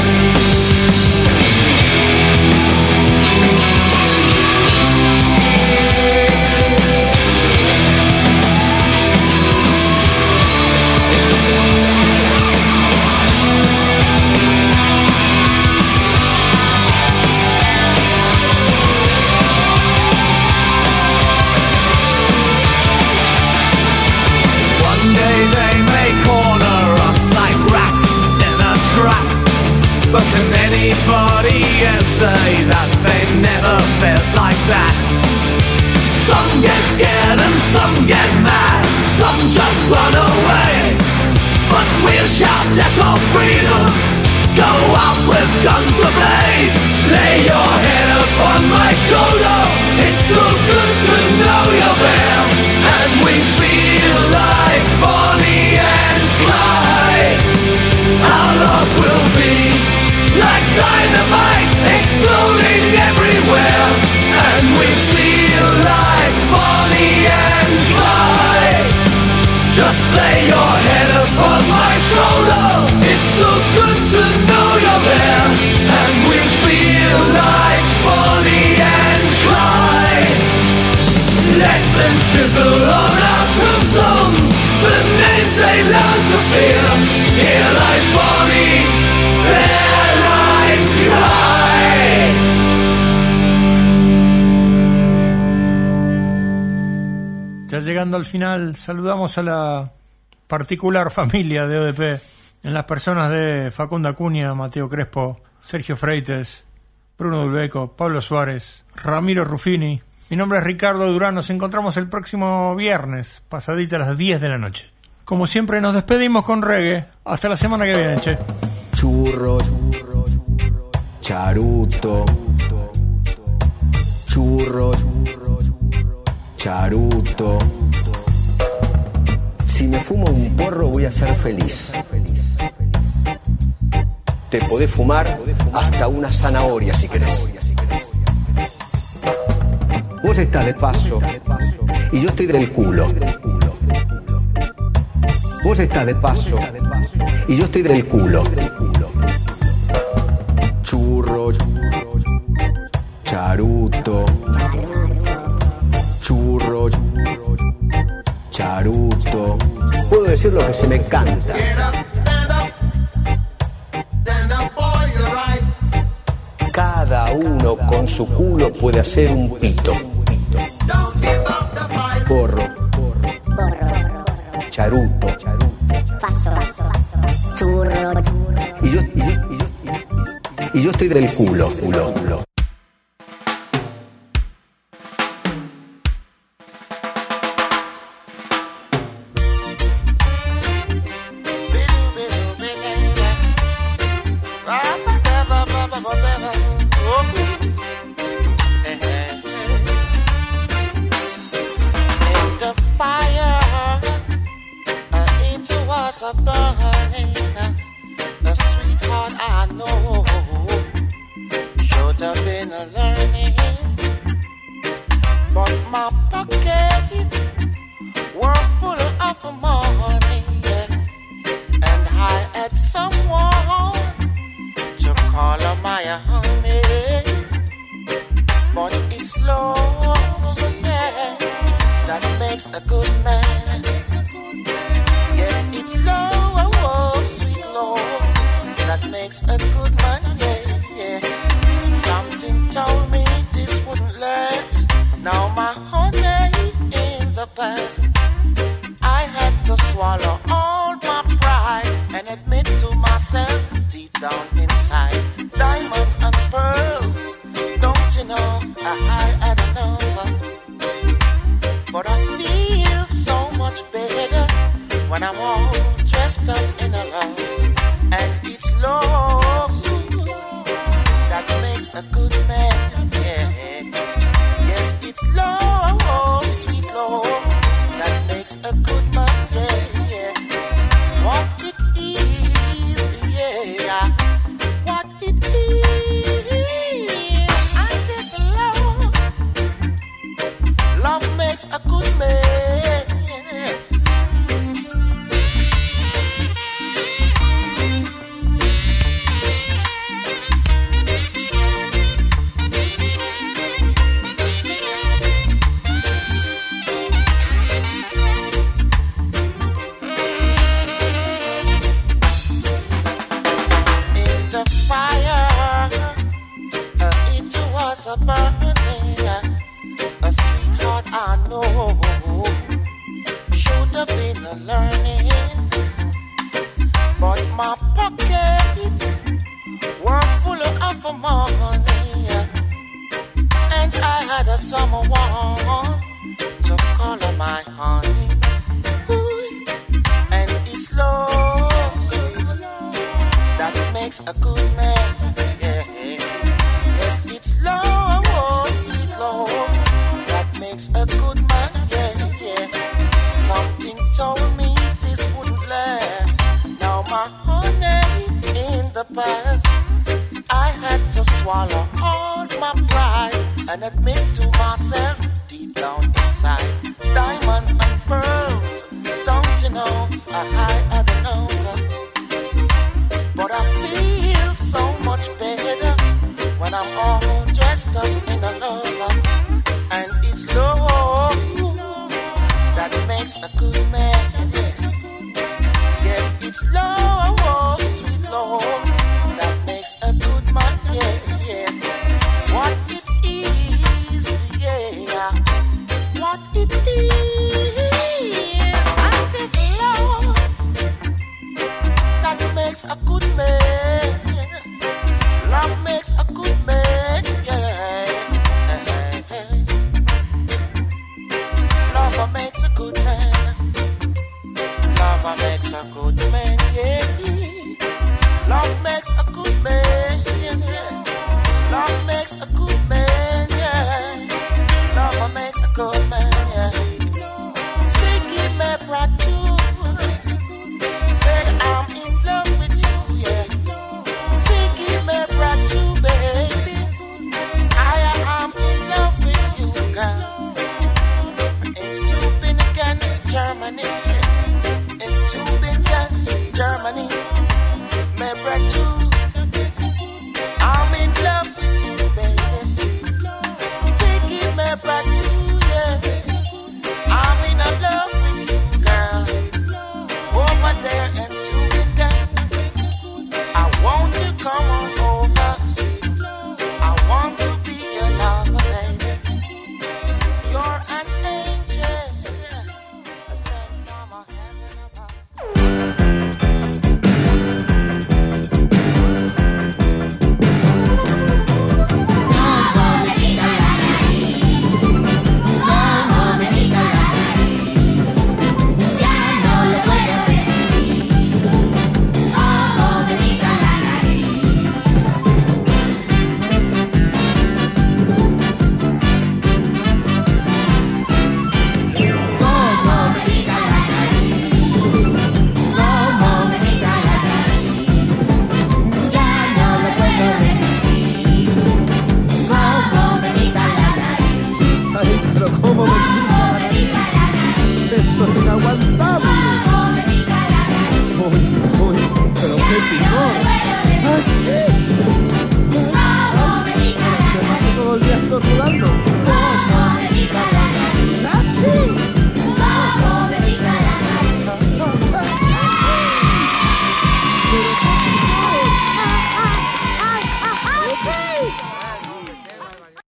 But can anybody else say that they never felt like that? Some get scared and some get mad, some just run away. But we'll shout death or freedom, go out with guns ablaze. Lay your head upon my shoulder, it's so good to know you're there. And we feel like Bonnie and Clyde. Our love will be like dynamite, exploding everywhere. And we feel like Bonnie and Clyde. Just lay your head upon my shoulder. It's so good to know you're there. And we feel like Bonnie and Clyde. Let them chisel on our tombstones the names they learn to fear. Here lies Bonnie, there lies Clyde. Ya llegando al final, saludamos a la particular familia de ODP, en las personas de Facundo Acuña, Mateo Crespo, Sergio Freites, Bruno Dulbeco, Pablo Suárez, Ramiro Ruffini, Mi nombre es Ricardo Durán, nos encontramos el próximo viernes, pasadita a las 10 de la noche. Como siempre nos despedimos con reggae. Hasta la semana que viene, che. Churro, charuto, churro, charuto. Si me fumo un porro voy a ser feliz. Te podés fumar hasta una zanahoria si querés. Vos estás de paso y yo estoy del culo. Vos estás de paso y yo estoy del culo. Churro, charuto, churro, charuto. Puedo decir lo que se me canta. Cada uno con su culo puede hacer un pito. Porro, charuto, churro. Y yo estoy del culo. Pero cómo me pica la nariz. Esto es inaguantable. Uy, pero qué picor. ¡Ah, sí! Todo el día estornudando.